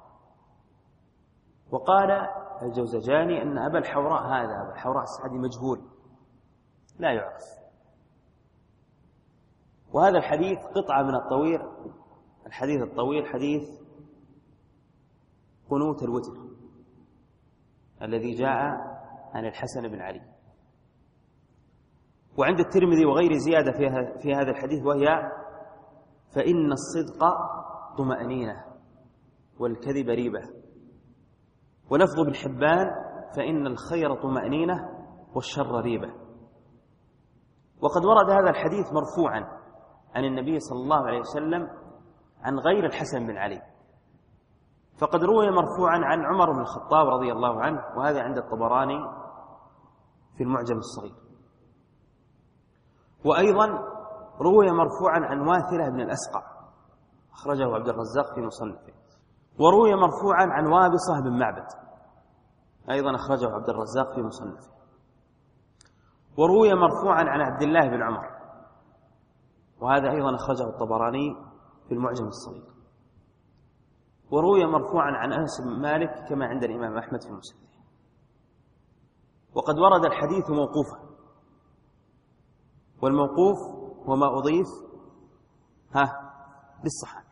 وقال الجوزجاني أن أبا الحوراء هذا أبا الحوراء السعدي مجهول لا يعرف. وهذا الحديث قطعة من الطويل، الحديث الطويل حديث قنوت الوتر الذي جاء عن الحسن بن علي. وعند الترمذي وغير زيادة في هذا الحديث، وهي: فإن الصدق طمأنينة والكذب ريبة. ولفظ ابن حبان: فإن الخير طمأنينة والشر ريبة. وقد ورد هذا الحديث مرفوعا عن النبي صلى الله عليه وسلم عن غير الحسن بن علي، فقد روي مرفوعا عن عمر بن الخطاب رضي الله عنه، وهذا عند الطبراني في المعجم الصغير. وأيضا روي مرفوعا عن واثلة بن الأسقع، أخرجه عبد الرزاق في مصنفه. وروي مرفوعا عن وابصة بن معبد، أيضا أخرجه عبد الرزاق في مصنفه. وروي مرفوعا عن عبد الله بن عمر، وهذا أيضا أخرجه الطبراني في المعجم الصغير. وروي مرفوعا عن أنس بن مالك كما عند الإمام أحمد في مسنده. وقد ورد الحديث موقوفا، والموقوف وما أضيف ها للصحابي.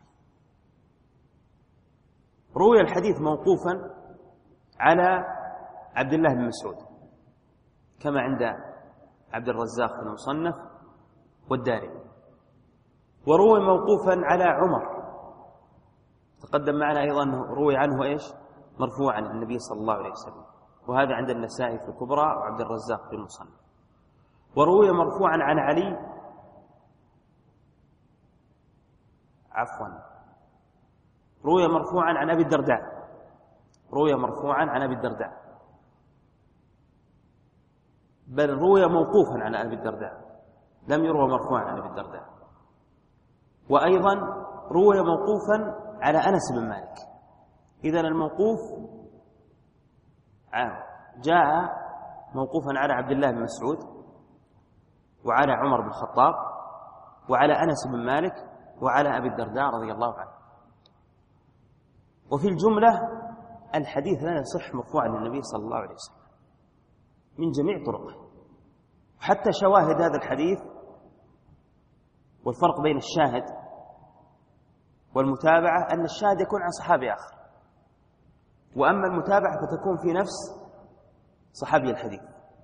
روي الحديث موقوفا على عبد الله بن مسعود كما عند عبد الرزاق في المصنف والدارمي. وروي موقوفا على عمر، تقدم معنا أيضا روي عنه إيش مرفوعا عن النبي صلى الله عليه وسلم، وهذا عند النسائي في الكبرى وعبد الرزاق في المصنف. وروي مرفوعا عن علي عفوا روي مرفوعا عن أبي الدرداء روي مرفوعا عن أبي الدرداء بل روي موقوفا عن أبي الدرداء، لم يروى مرفوعا عن أبي الدرداء. وأيضا روي موقوفا على أنس بن مالك. إذن الموقوف جاء موقوفا على عبد الله بن مسعود وعلى عمر بن الخطاب وعلى أنس بن مالك وعلى أبي الدرداء رضي الله عنه. وفي الجملة الحديث لا يصح مرفوعا للنبي صلى الله عليه وسلم من جميع طرقه. حتى شواهد هذا الحديث، والفرق بين الشاهد والمتابعة أن الشاهد يكون عن صحابي آخر، وأما المتابعة فتكون في نفس صحابي الحديث.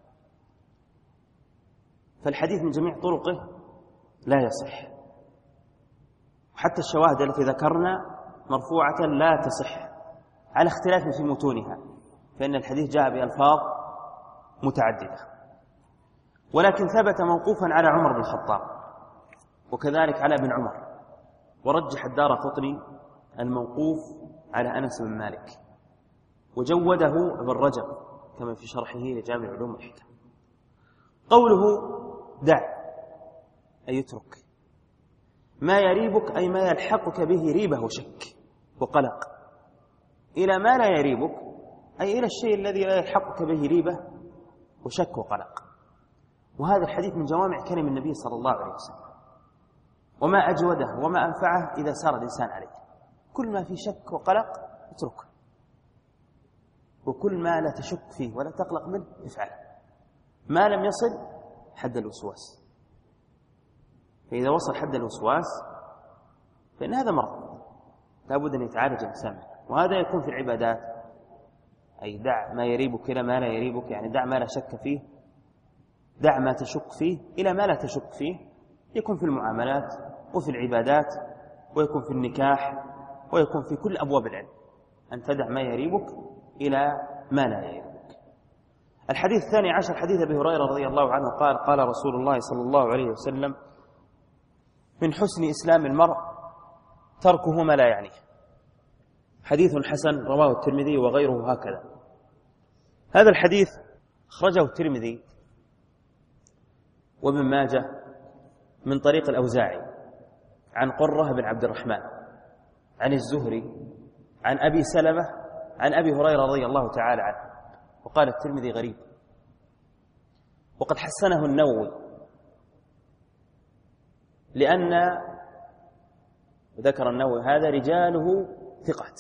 فالحديث من جميع طرقه لا يصح. حتى الشواهد التي ذكرنا مرفوعة لا تصح على اختلاف في متونها، فإن الحديث جاء بألفاظ متعددة. ولكن ثبت موقوفا على عمر بن الخطاب وكذلك على ابن عمر. ورجح الدارقطني الموقوف على أنس بن مالك، وجوده ابن رجب كما في شرحه لجامع علوم الحكم. قوله دع أي اترك ما يريبك، أي ما يلحقك به ريبة وشك وقلق، إلى ما لا يريبك أي إلى الشيء الذي لا يلحقك به ريبة وشك وقلق. وهذا الحديث من جوامع كلم النبي صلى الله عليه وسلم، وما أجوده وما أنفعه إذا سار الإنسان عليه. كل ما في شك وقلق اتركه، وكل ما لا تشك فيه ولا تقلق منه افعله، ما لم يصل حد الوسواس. فإذا وصل حد الوسواس فإن هذا مرض لا بد أن يتعالج الإنسان منه. وهذا يكون في العبادات، أي دع ما يريبك إلى ما لا يريبك، يعني دع ما لا شك فيه، دع ما تشك فيه إلى ما لا تشك فيه. يكون في المعاملات وفي العبادات، ويكون في النكاح، ويكون في كل أبواب العلم، أن تدع ما يريبك إلى ما لا يريبك. الحديث الثاني عشر حديث أبي هريرة رضي الله عنه قال قال رسول الله صلى الله عليه وسلم: من حسن إسلام المرء تركه ما لا يعنيه. حديث حسن رواه الترمذي وغيره هكذا. هذا الحديث أخرجه الترمذي وابن ماجه من طريق الأوزاعي عن قرة بن عبد الرحمن عن الزهري عن أبي سلمة عن أبي هريرة رضي الله تعالى عنه. وقال الترمذي غريب، وقد حسنه النووي، لأن ذكر النووي هذا رجاله ثقات.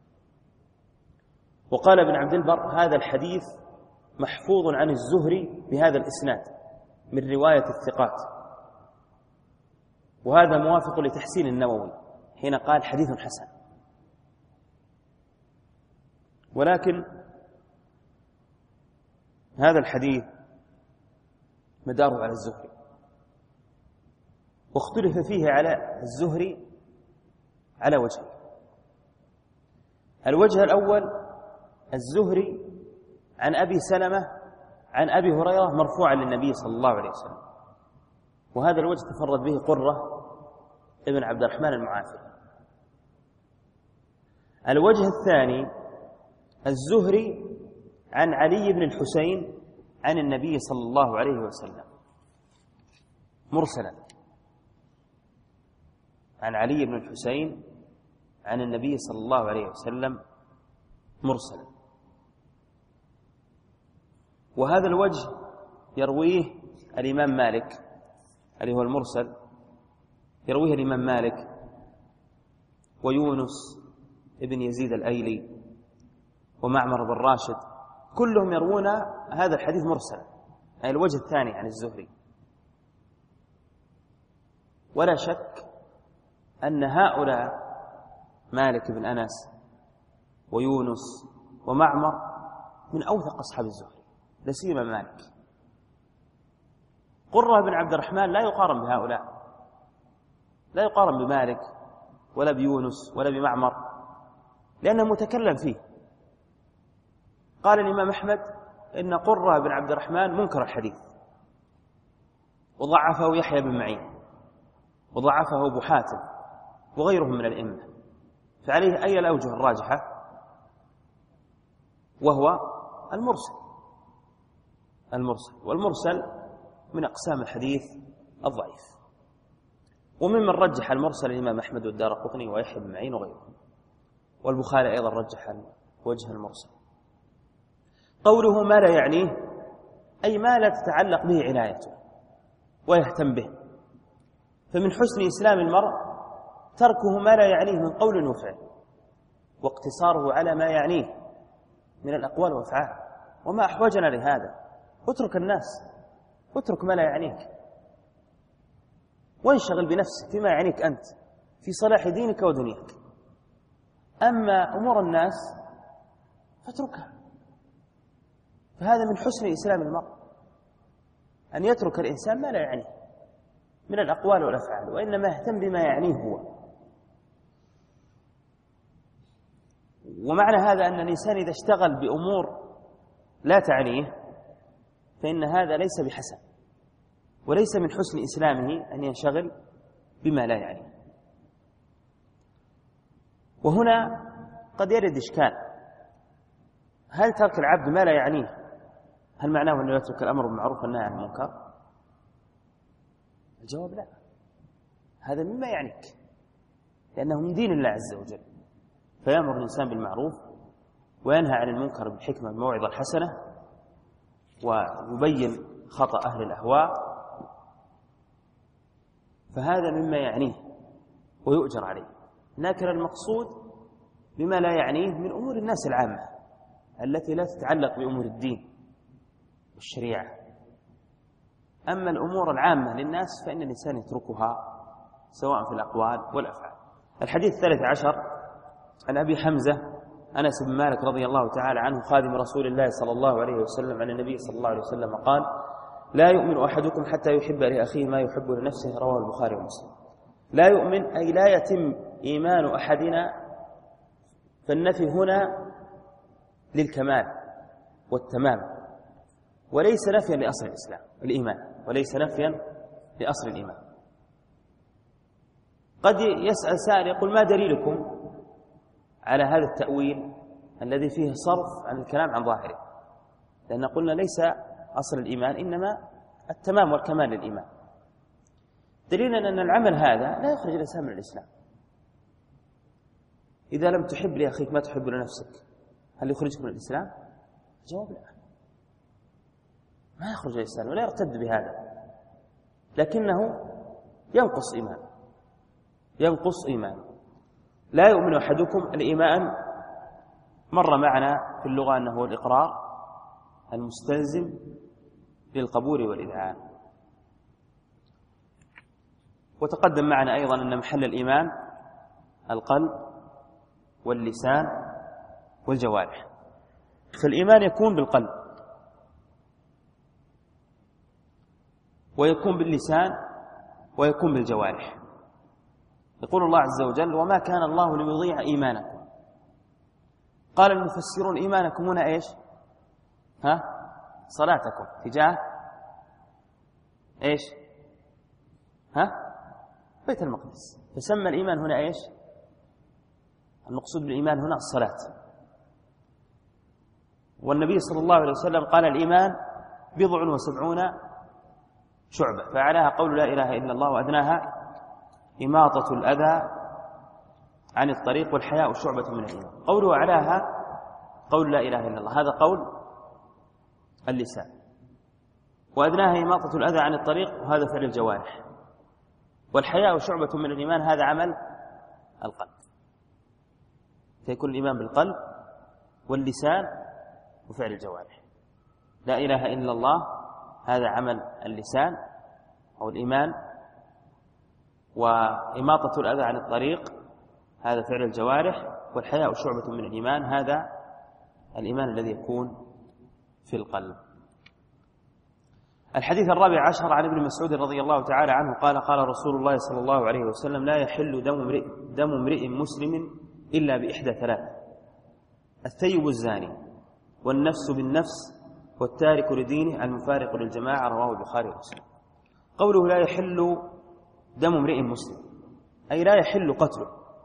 وقال ابن عبد البر: هذا الحديث محفوظ عن الزهري بهذا الإسناد من رواية الثقات. وهذا موافق لتحسين النووي حين قال حديث حسن. ولكن هذا الحديث مداره على الزهري، واختلف فيه على الزهري على وجهين. الوجه الأول: الزهري عن أبي سلمة عن أبي هريرة مرفوعا للنبي صلى الله عليه وسلم، وهذا الوجه تفرد به قرة ابن عبد الرحمن المعافري. الوجه الثاني: الزهري عن علي بن الحسين عن النبي صلى الله عليه وسلم مرسلا، عن علي بن الحسين عن النبي صلى الله عليه وسلم مرسلا. وهذا الوجه يرويه الإمام مالك، اللي هو المرسل، يرويه الإمام مالك ويونس ابن يزيد الأيلي ومعمر بن راشد، كلهم يروون هذا الحديث مرسلا، أي الوجه الثاني عن الزهري. ولا شك أن هؤلاء مالك بن أنس ويونس ومعمر من أوثق أصحاب الزهري، لا سيما مالك. قرة بن عبد الرحمن لا يقارن بهؤلاء، لا يقارن بمالك ولا بيونس ولا بمعمر، لأنه متكلم فيه. قال الإمام أحمد إن قرة بن عبد الرحمن منكر الحديث، وضعفه يحيى بن معين، وضعفه أبو حاتم وغيرهم من الأئمة. فعليه أي الأوجه الراجحة؟ وهو المرسل. المرسل والمرسل من أقسام الحديث الضعيف. وممن رجح المرسل الإمام أحمد والدارقطني ويحيى بن معين وغيرهم، والبخاري أيضا رجح وجه المرسل. قوله ما لا يعنيه، أي ما لا تتعلق به عنايته ويهتم به. فمن حسن إسلام المرء تركه ما لا يعنيه من قول وفعل، واقتصاره على ما يعنيه من الأقوال والأفعال. وما أحوجنا لهذا؟ اترك الناس، اترك ما لا يعنيك، وانشغل بنفسك فيما يعنيك أنت في صلاح دينك ودنياك. أما أمور الناس فاتركها. فهذا من حسن إسلام المرء، أن يترك الإنسان ما لا يعنيه من الأقوال والأفعال، وإنما يهتم بما يعنيه هو. ومعنى هذا أن الإنسان إذا اشتغل بأمور لا تعنيه فإن هذا ليس بحسن، وليس من حسن إسلامه أن ينشغل بما لا يعنيه. وهنا قد يرد إشكال: هل ترك العبد ما لا يعنيه هل معناه أنه يترك الأمر بالمعروف والنهي عن المنكر؟ الجواب لا، هذا مما يعنيك، لأنه من دين الله عز وجل. فيأمر الإنسان بالمعروف وينهى عن المنكر بالحكمة الموعظة الحسنة، ويبين خطأ أهل الأهواء، فهذا مما يعنيه ويؤجر عليه. لكن المقصود بما لا يعنيه من أمور الناس العامة التي لا تتعلق بأمور الدين والشريعة. أما الأمور العامة للناس فإن الإنسان يتركها سواء في الأقوال والأفعال. الحديث الثالث عشر عن أبي حمزة أنس بن مالك رضي الله تعالى عنه خادم رسول الله صلى الله عليه وسلم عن النبي صلى الله عليه وسلم قال: لا يؤمن أحدكم حتى يحب لأخيه ما يحب لنفسه. رواه البخاري ومسلم. لا يؤمن أي لا يتم إيمان أحدنا، فالنفي هنا للكمال والتمام، وليس نفيا لأصل الإسلام الإيمان، وليس نفيا لأصل الإيمان. قد يسأل سائل يقول: ما دليلكم على هذا التأويل الذي فيه صرف عن الكلام عن ظاهره؟ لأن قلنا ليس أصل الإيمان إنما التمام والكمال للإيمان. دليلنا أن العمل هذا لا يخرج الإنسان من الإسلام. إذا لم تحب لأخيك ما تحب لنفسك، هل يخرجك من الإسلام؟ جواب لا، ما يخرج الإنسان ولا يرتد بهذا، لكنه ينقص إيمان ينقص إيمان. لا يؤمن أحدكم. الإيمان مر معنا في اللغة أنه هو الإقرار المستلزم للقبول والإذعان، وتقدم معنا أيضا أن محل الإيمان القلب واللسان والجوارح. فالإيمان يكون بالقلب ويكون باللسان ويكون بالجوارح. يقول الله عز وجل: وما كان الله ليضيع إيمانكم. قال المفسرون: إيمانكم هنا إيش؟ ها؟ صلاتكم تجاه إيش؟ ها؟ بيت المقدس. فسمى الإيمان هنا إيش؟ المقصود بالإيمان هنا الصلاة. والنبي صلى الله عليه وسلم قال: الإيمان بضع وسبعون شعبة، فأعلاها قول لا إله إلا الله، وأدناها إماطة الأذى عن الطريق، والحياء شعبة من الإيمان. قوله أعلاها قول لا إله إلا الله، هذا قول اللسان، وأدناها إماطة الأذى عن الطريق، وهذا فعل الجوارح، والحياء شعبة من الإيمان، هذا عمل القلب. فيكون الإيمان بالقلب واللسان وفعل الجوارح. لا إله إلا الله هذا عمل اللسان أو الإيمان، وإماطة الأذى عن الطريق هذا فعل الجوارح، والحياء شعبة من الإيمان، هذا الإيمان الذي يكون في القلب. الحديث الرابع عشر عن ابن مسعود رضي الله تعالى عنه قال: قال رسول الله صلى الله عليه وسلم: لا يحل دم امرئ دم امرئ مسلم إلا بإحدى ثلاث: الثيب الزاني، والنفس بالنفس، والتارك لدينه، المفارق للجماعة. رواه البخاري ومسلم. قوله لا يحل دم امرئ مسلم أي لا يحل قتله،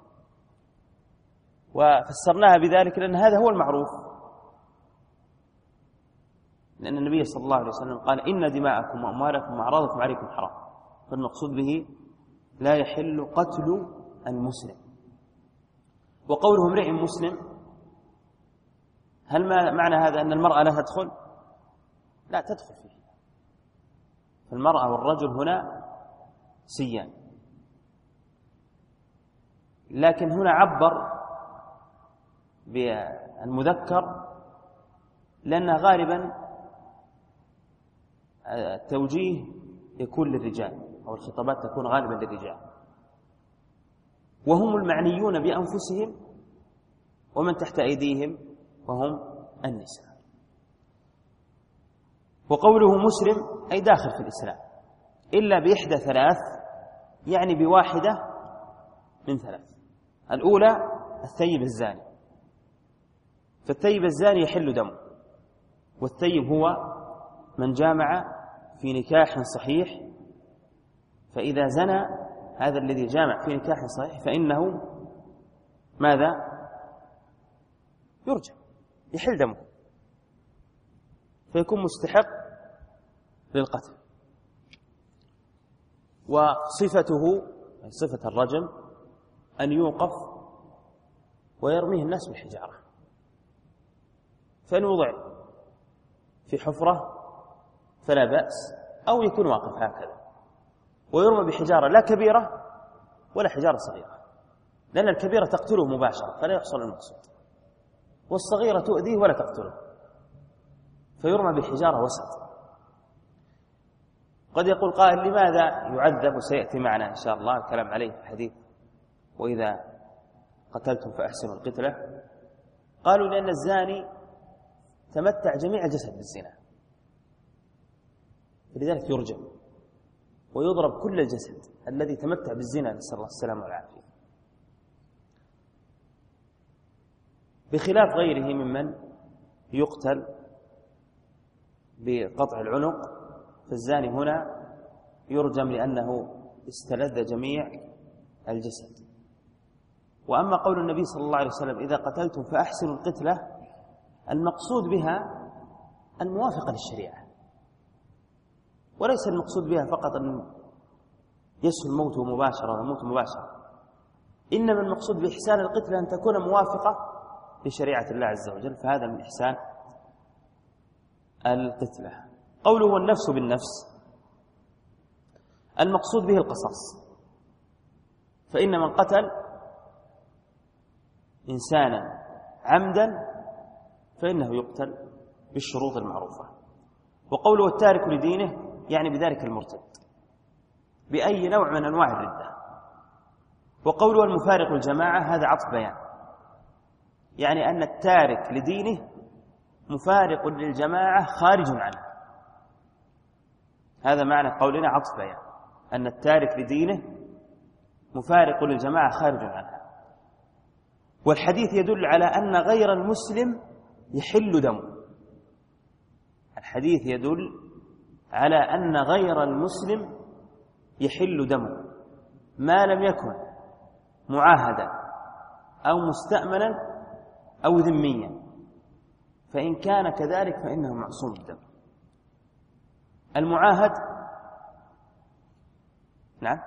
وفسرناها بذلك لأن هذا هو المعروف، لأن النبي صلى الله عليه وسلم قال: إن دماءكم وأموالكم وأعراضكم عليكم حرام. فالمقصود به لا يحل قتل المسلم. وقوله امرئ مسلم، هل معنى هذا أن المرأة لا تدخل؟ لا تدخل فيه. فالمرأة والرجل هنا سيان، لكن هنا عبر بالمذكر لأن غالبا التوجيه يكون للرجال، أو الخطابات تكون غالبا للرجال، وهم المعنيون بأنفسهم ومن تحت أيديهم وهم النساء. وقوله مسلم أي داخل في الإسلام إلا بإحدى ثلاث، يعني بواحدة من ثلاث. الأولى الثيب الزاني، فالثيب الزاني يحل دمه، والثيب هو من جامع في نكاح صحيح، فإذا زنى هذا الذي جامع في نكاح صحيح فإنه ماذا؟ يرجم، يحل دمه، فيكون مستحق للقتل. وصفته صفة الرجم أن يوقف ويرميه الناس بالحجارة، فإن وضع في حفرة فلا بأس، أو يكون واقف هكذا ويرمى بحجارة لا كبيرة ولا حجارة صغيرة، لأن الكبيرة تقتله مباشرة فلا يحصل المقصود. والصغيرة تؤذيه ولا تقتله، فيرمى بالحجارة وسط. قد يقول قائل لماذا يعذب؟ وسيأتي معنا إن شاء الله الكلام عليه في الحديث وإذا قتلتم فأحسنوا القتلة. قالوا لأن الزاني تمتع جميع الجسد بالزنا، فلذلك يرجم ويضرب كل الجسد الذي تمتع بالزنا، نسأل الله السلامة والعافية، بخلاف غيره ممن يقتل بقطع العنق. فالزاني هنا يرجم لأنه استلذ جميع الجسد. وأما قول النبي صلى الله عليه وسلم إذا قتلتم فأحسنوا القتلة، المقصود بها الموافقة للشريعة، وليس المقصود بها فقط أن يسهل موته مباشرة ويموت مباشرة، إنما المقصود بإحسان القتلة أن تكون موافقة لشريعة الله عز وجل، فهذا من إحسان القتلة. قوله والنفس بالنفس، المقصود به القصاص، فإن من قتل إنسانا عمدا فإنه يقتل بالشروط المعروفة. وقوله والتارك لدينه يعني بذلك المرتد بأي نوع من أنواع الردة. وقوله المفارق الجماعة هذا عطف بيان، يعني أن التارك لدينه مفارق للجماعة خارج عنها. هذا معنى قولنا عطف بيان، أن التارك لدينه مفارق للجماعة خارج عنها. والحديث يدل على أن غير المسلم يحل دمه. الحديث يدل على أن غير المسلم يحل دمه ما لم يكن معاهدا أو مستأمنا أو ذميا، فإن كان كذلك فإنه معصوم الدم. المعاهد نعم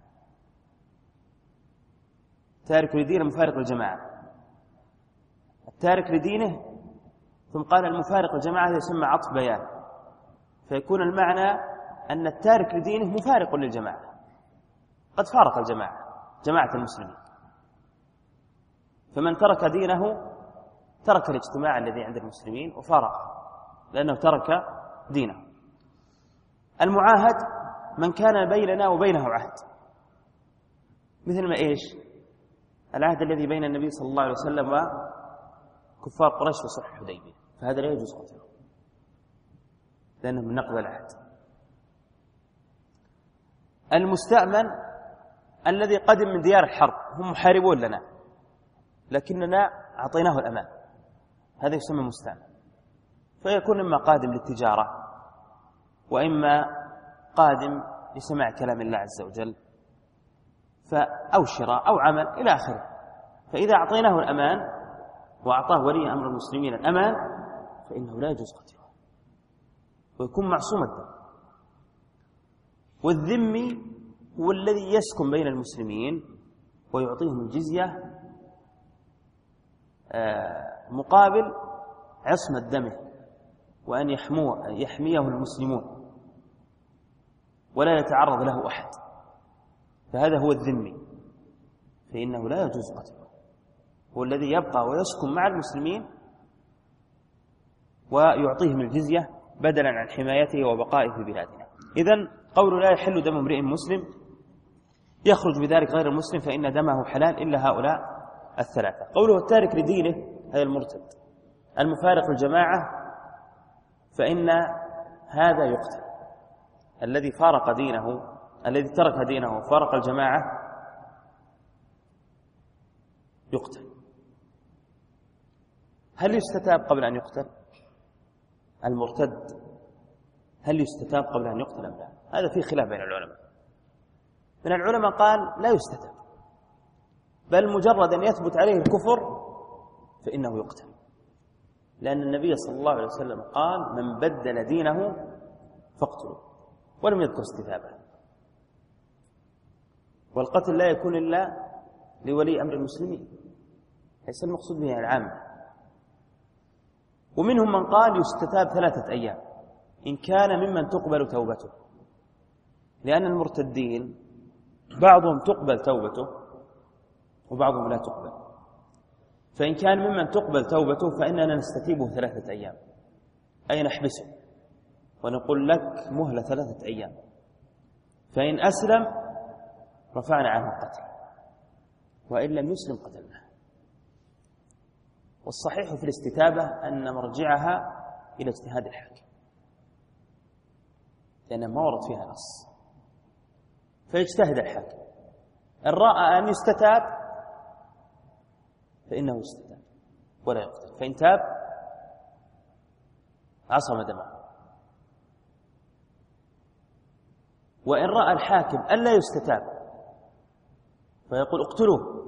تارك لدينه مفارق للجماعة، التارك لدينه ثم قال المفارق للجماعة يسمى عطف بيان، فيكون المعنى أن التارك لدينه مفارق للجماعة، قد فارق الجماعة جماعة المسلمين، فمن ترك دينه ترك الاجتماع الذي عند المسلمين وفارق لأنه ترك دينه. المعاهد من كان بيننا وبينه عهد، مثل ما إيش العهد الذي بين النبي صلى الله عليه وسلم وكفار قريش في صلح الحديبية، فهذا لا يجوز قتله لأنه من نقض العهد. المستأمن الذي قدم من ديار الحرب، هم محاربون لنا لكننا أعطيناه الأمان، هذا يسمى مستأمن، فيكون إما قادم للتجارة وإما قادم لسماع كلام الله عز وجل أو شراء أو عمل إلى آخره. فإذا أعطيناه الأمان وأعطاه ولي أمر المسلمين الأمان فإنه لا يجوز قتله ويكون معصوم الدم. والذمي هو الذي يسكن بين المسلمين ويعطيهم الجزية مقابل عصمة دمه وأن يحموه يحميه المسلمون ولا يتعرض له أحد، فهذا هو الذمي، فإنه لا يجوز قتله، هو الذي يبقى ويسكن مع المسلمين ويعطيهم الجزية بدلا عن حمايته وبقائه في بلادنا. إذن قول لا يحل دم امرئ مسلم يخرج بذلك غير المسلم فإن دمه حلال إلا هؤلاء الثلاثة. قوله التارك لدينه هي المرتد، المفارق الجماعة فإن هذا يقتل، الذي فارق دينه الذي ترك دينه وفارق الجماعة يقتل. هل يستتاب قبل أن يقتل؟ المرتد هل يستتاب قبل أن يقتل أم لا؟ هذا فيه خلاف بين العلماء. من العلماء قال لا يستتاب، بل مجرد أن يثبت عليه الكفر فإنه يقتل، لأن النبي صلى الله عليه وسلم قال من بدل دينه فاقتلوا، ولم يذكر استتابه. والقتل لا يكون إلا لولي أمر المسلمين، ليس المقصود به العامة. ومنهم من قال يستتاب ثلاثة أيام إن كان ممن تقبل توبته، لأن المرتدين بعضهم تقبل توبته وبعضهم لا تقبل، فإن كان ممن تقبل توبته فإننا نستتيبه ثلاثة أيام، أي نحبسه ونقول لك مهلة ثلاثة أيام، فإن أسلم رفعنا عنه القتل، وإن لم يسلم قتلناه. والصحيح في الاستتابة أن مرجعها إلى اجتهاد الحاكم، لأنه ما ورد فيها نص، فيجتهد الحاكم، إن رأى أن يستتاب فإنه يستتاب ولا يقتل، فإن تاب عصم دمه. وإن رأى الحاكم ألا يستتاب فيقول اقتلوه،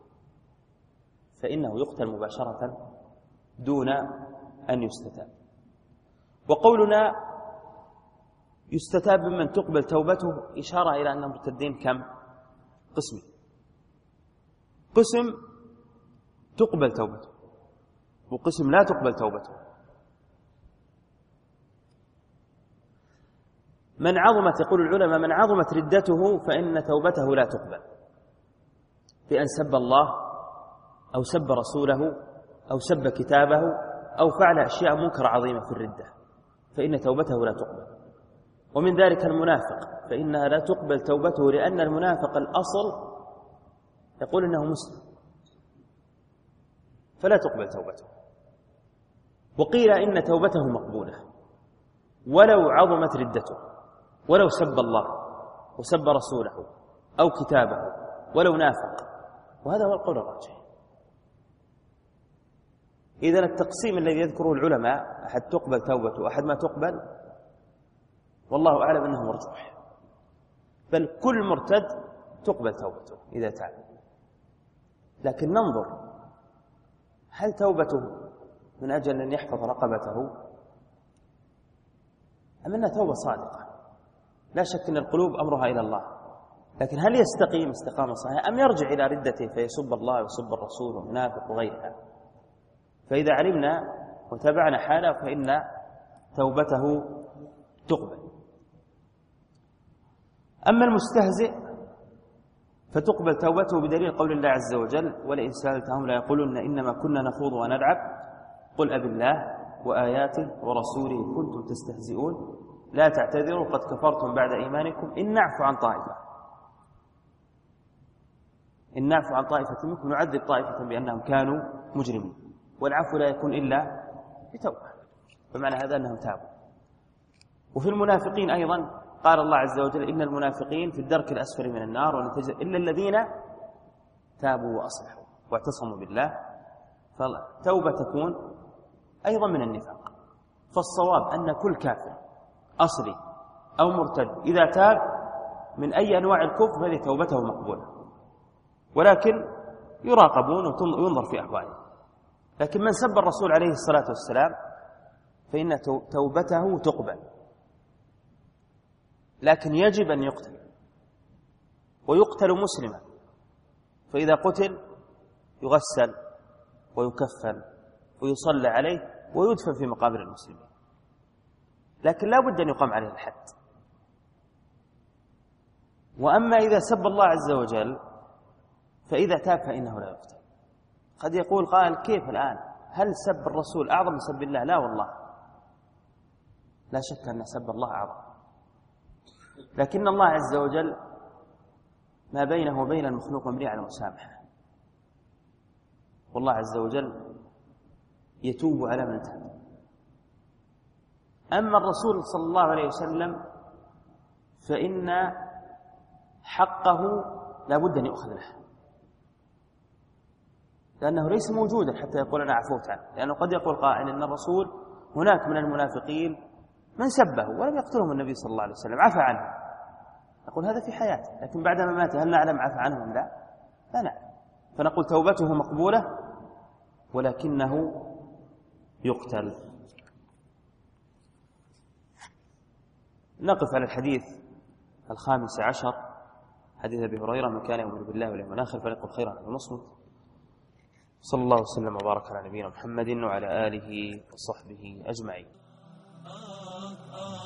فإنه يقتل مباشرة دون أن يستتاب. وقولنا يستتاب ممن تقبل توبته إشارة إلى أن المرتدين كم قسم؟ قسم تقبل توبته وقسم لا تقبل توبته. من عظمت، يقول العلماء، من عظمت ردته فإن توبته لا تقبل بأن سب الله أو سب رسوله أو سب كتابه أو فعل أشياء منكرة عظيمة في الردة، فإن توبته لا تقبل. ومن ذلك المنافق، فإنها لا تقبل توبته، لأن المنافق الأصل يقول إنه مسلم فلا تقبل توبته. وقيل إن توبته مقبولة ولو عظمت ردته، ولو سب الله وسب رسوله أو كتابه ولو نافق، وهذا هو القول الراجح. إذن التقسيم الذي يذكره العلماء، أحد تقبل توبته وأحد ما تقبل، والله أعلم أنه مرجوح، بل كل مرتد تقبل توبته إذا تاب. لكن ننظر هل توبته من أجل أن يحفظ رقبته أم أنها توبة صادقة؟ لا شك أن القلوب أمرها إلى الله، لكن هل يستقيم استقامة صحيحة أم يرجع إلى ردته فيسب الله ويسب الرسول ومنافق وغيرها؟ فإذا علمنا وتابعنا حاله فإن توبته تقبل. أما المستهزئ فتقبل توبته بدليل قول الله عز وجل: ولئن سألتهم ليقولن إنما كنا نخوض ونلعب قل أب الله وآياته ورسوله كنتم تستهزئون لا تعتذروا قد كفرتم بعد إيمانكم إن نعفو عن طائفة إن نعفو عن طائفة منكم نعذب طائفة بأنهم كانوا مجرمين، والعفو لا يكون إلا بتوبة، فمعنى هذا أنهم تابوا. وفي المنافقين أيضا قال الله عز وجل: إن المنافقين في الدرك الأسفل من النار ونتجد إلا الذين تابوا وأصلحوا واعتصموا بالله، فالتوبة تكون أيضا من النفاق. فالصواب أن كل كافر أصلي أو مرتد إذا تاب من أي أنواع الكفر فهذه توبته مقبولة، ولكن يراقبون وينظر في أحواله. لكن من سب الرسول عليه الصلاة والسلام فإن توبته تقبل، لكن يجب أن يقتل، ويقتل مسلما، فإذا قتل يغسل ويكفن ويصلى عليه ويدفن في مقابر المسلمين، لكن لا بد أن يقام عليه الحد. وأما إذا سب الله عز وجل فإذا تاب فإنه لا يقتل. قد يقول قائل: كيف الآن؟ هل سب الرسول أعظم من سب الله؟ لا والله، لا شك أن سب الله أعظم، لكن الله عز وجل ما بينه وبين المخلوق مبني على المسامحة، والله عز وجل يتوب على من تاب. أما الرسول صلى الله عليه وسلم فإن حقه لا بد أن يؤخذ له، لأنه ليس موجودا حتى يقول أنا عفوت عنه. لأنه قد يقول قائل إن الرسول هناك من المنافقين من سبه ولم يقتلهم النبي صلى الله عليه وسلم، عفى عنه. نقول هذا في حياته، لكن بعدما مات هل نعلم عفى عنهم؟ لا لا نعلم. فنقول توبته مقبولة ولكنه يقتل. نقف على الحديث الخامس عشر، حديث أبي هريرة: من كان يؤمن بالله واليوم الآخر فليقل خيرا أو ليصمت. صلى الله وسلم وبارك على نبينا محمد وعلى آله وصحبه أجمعين.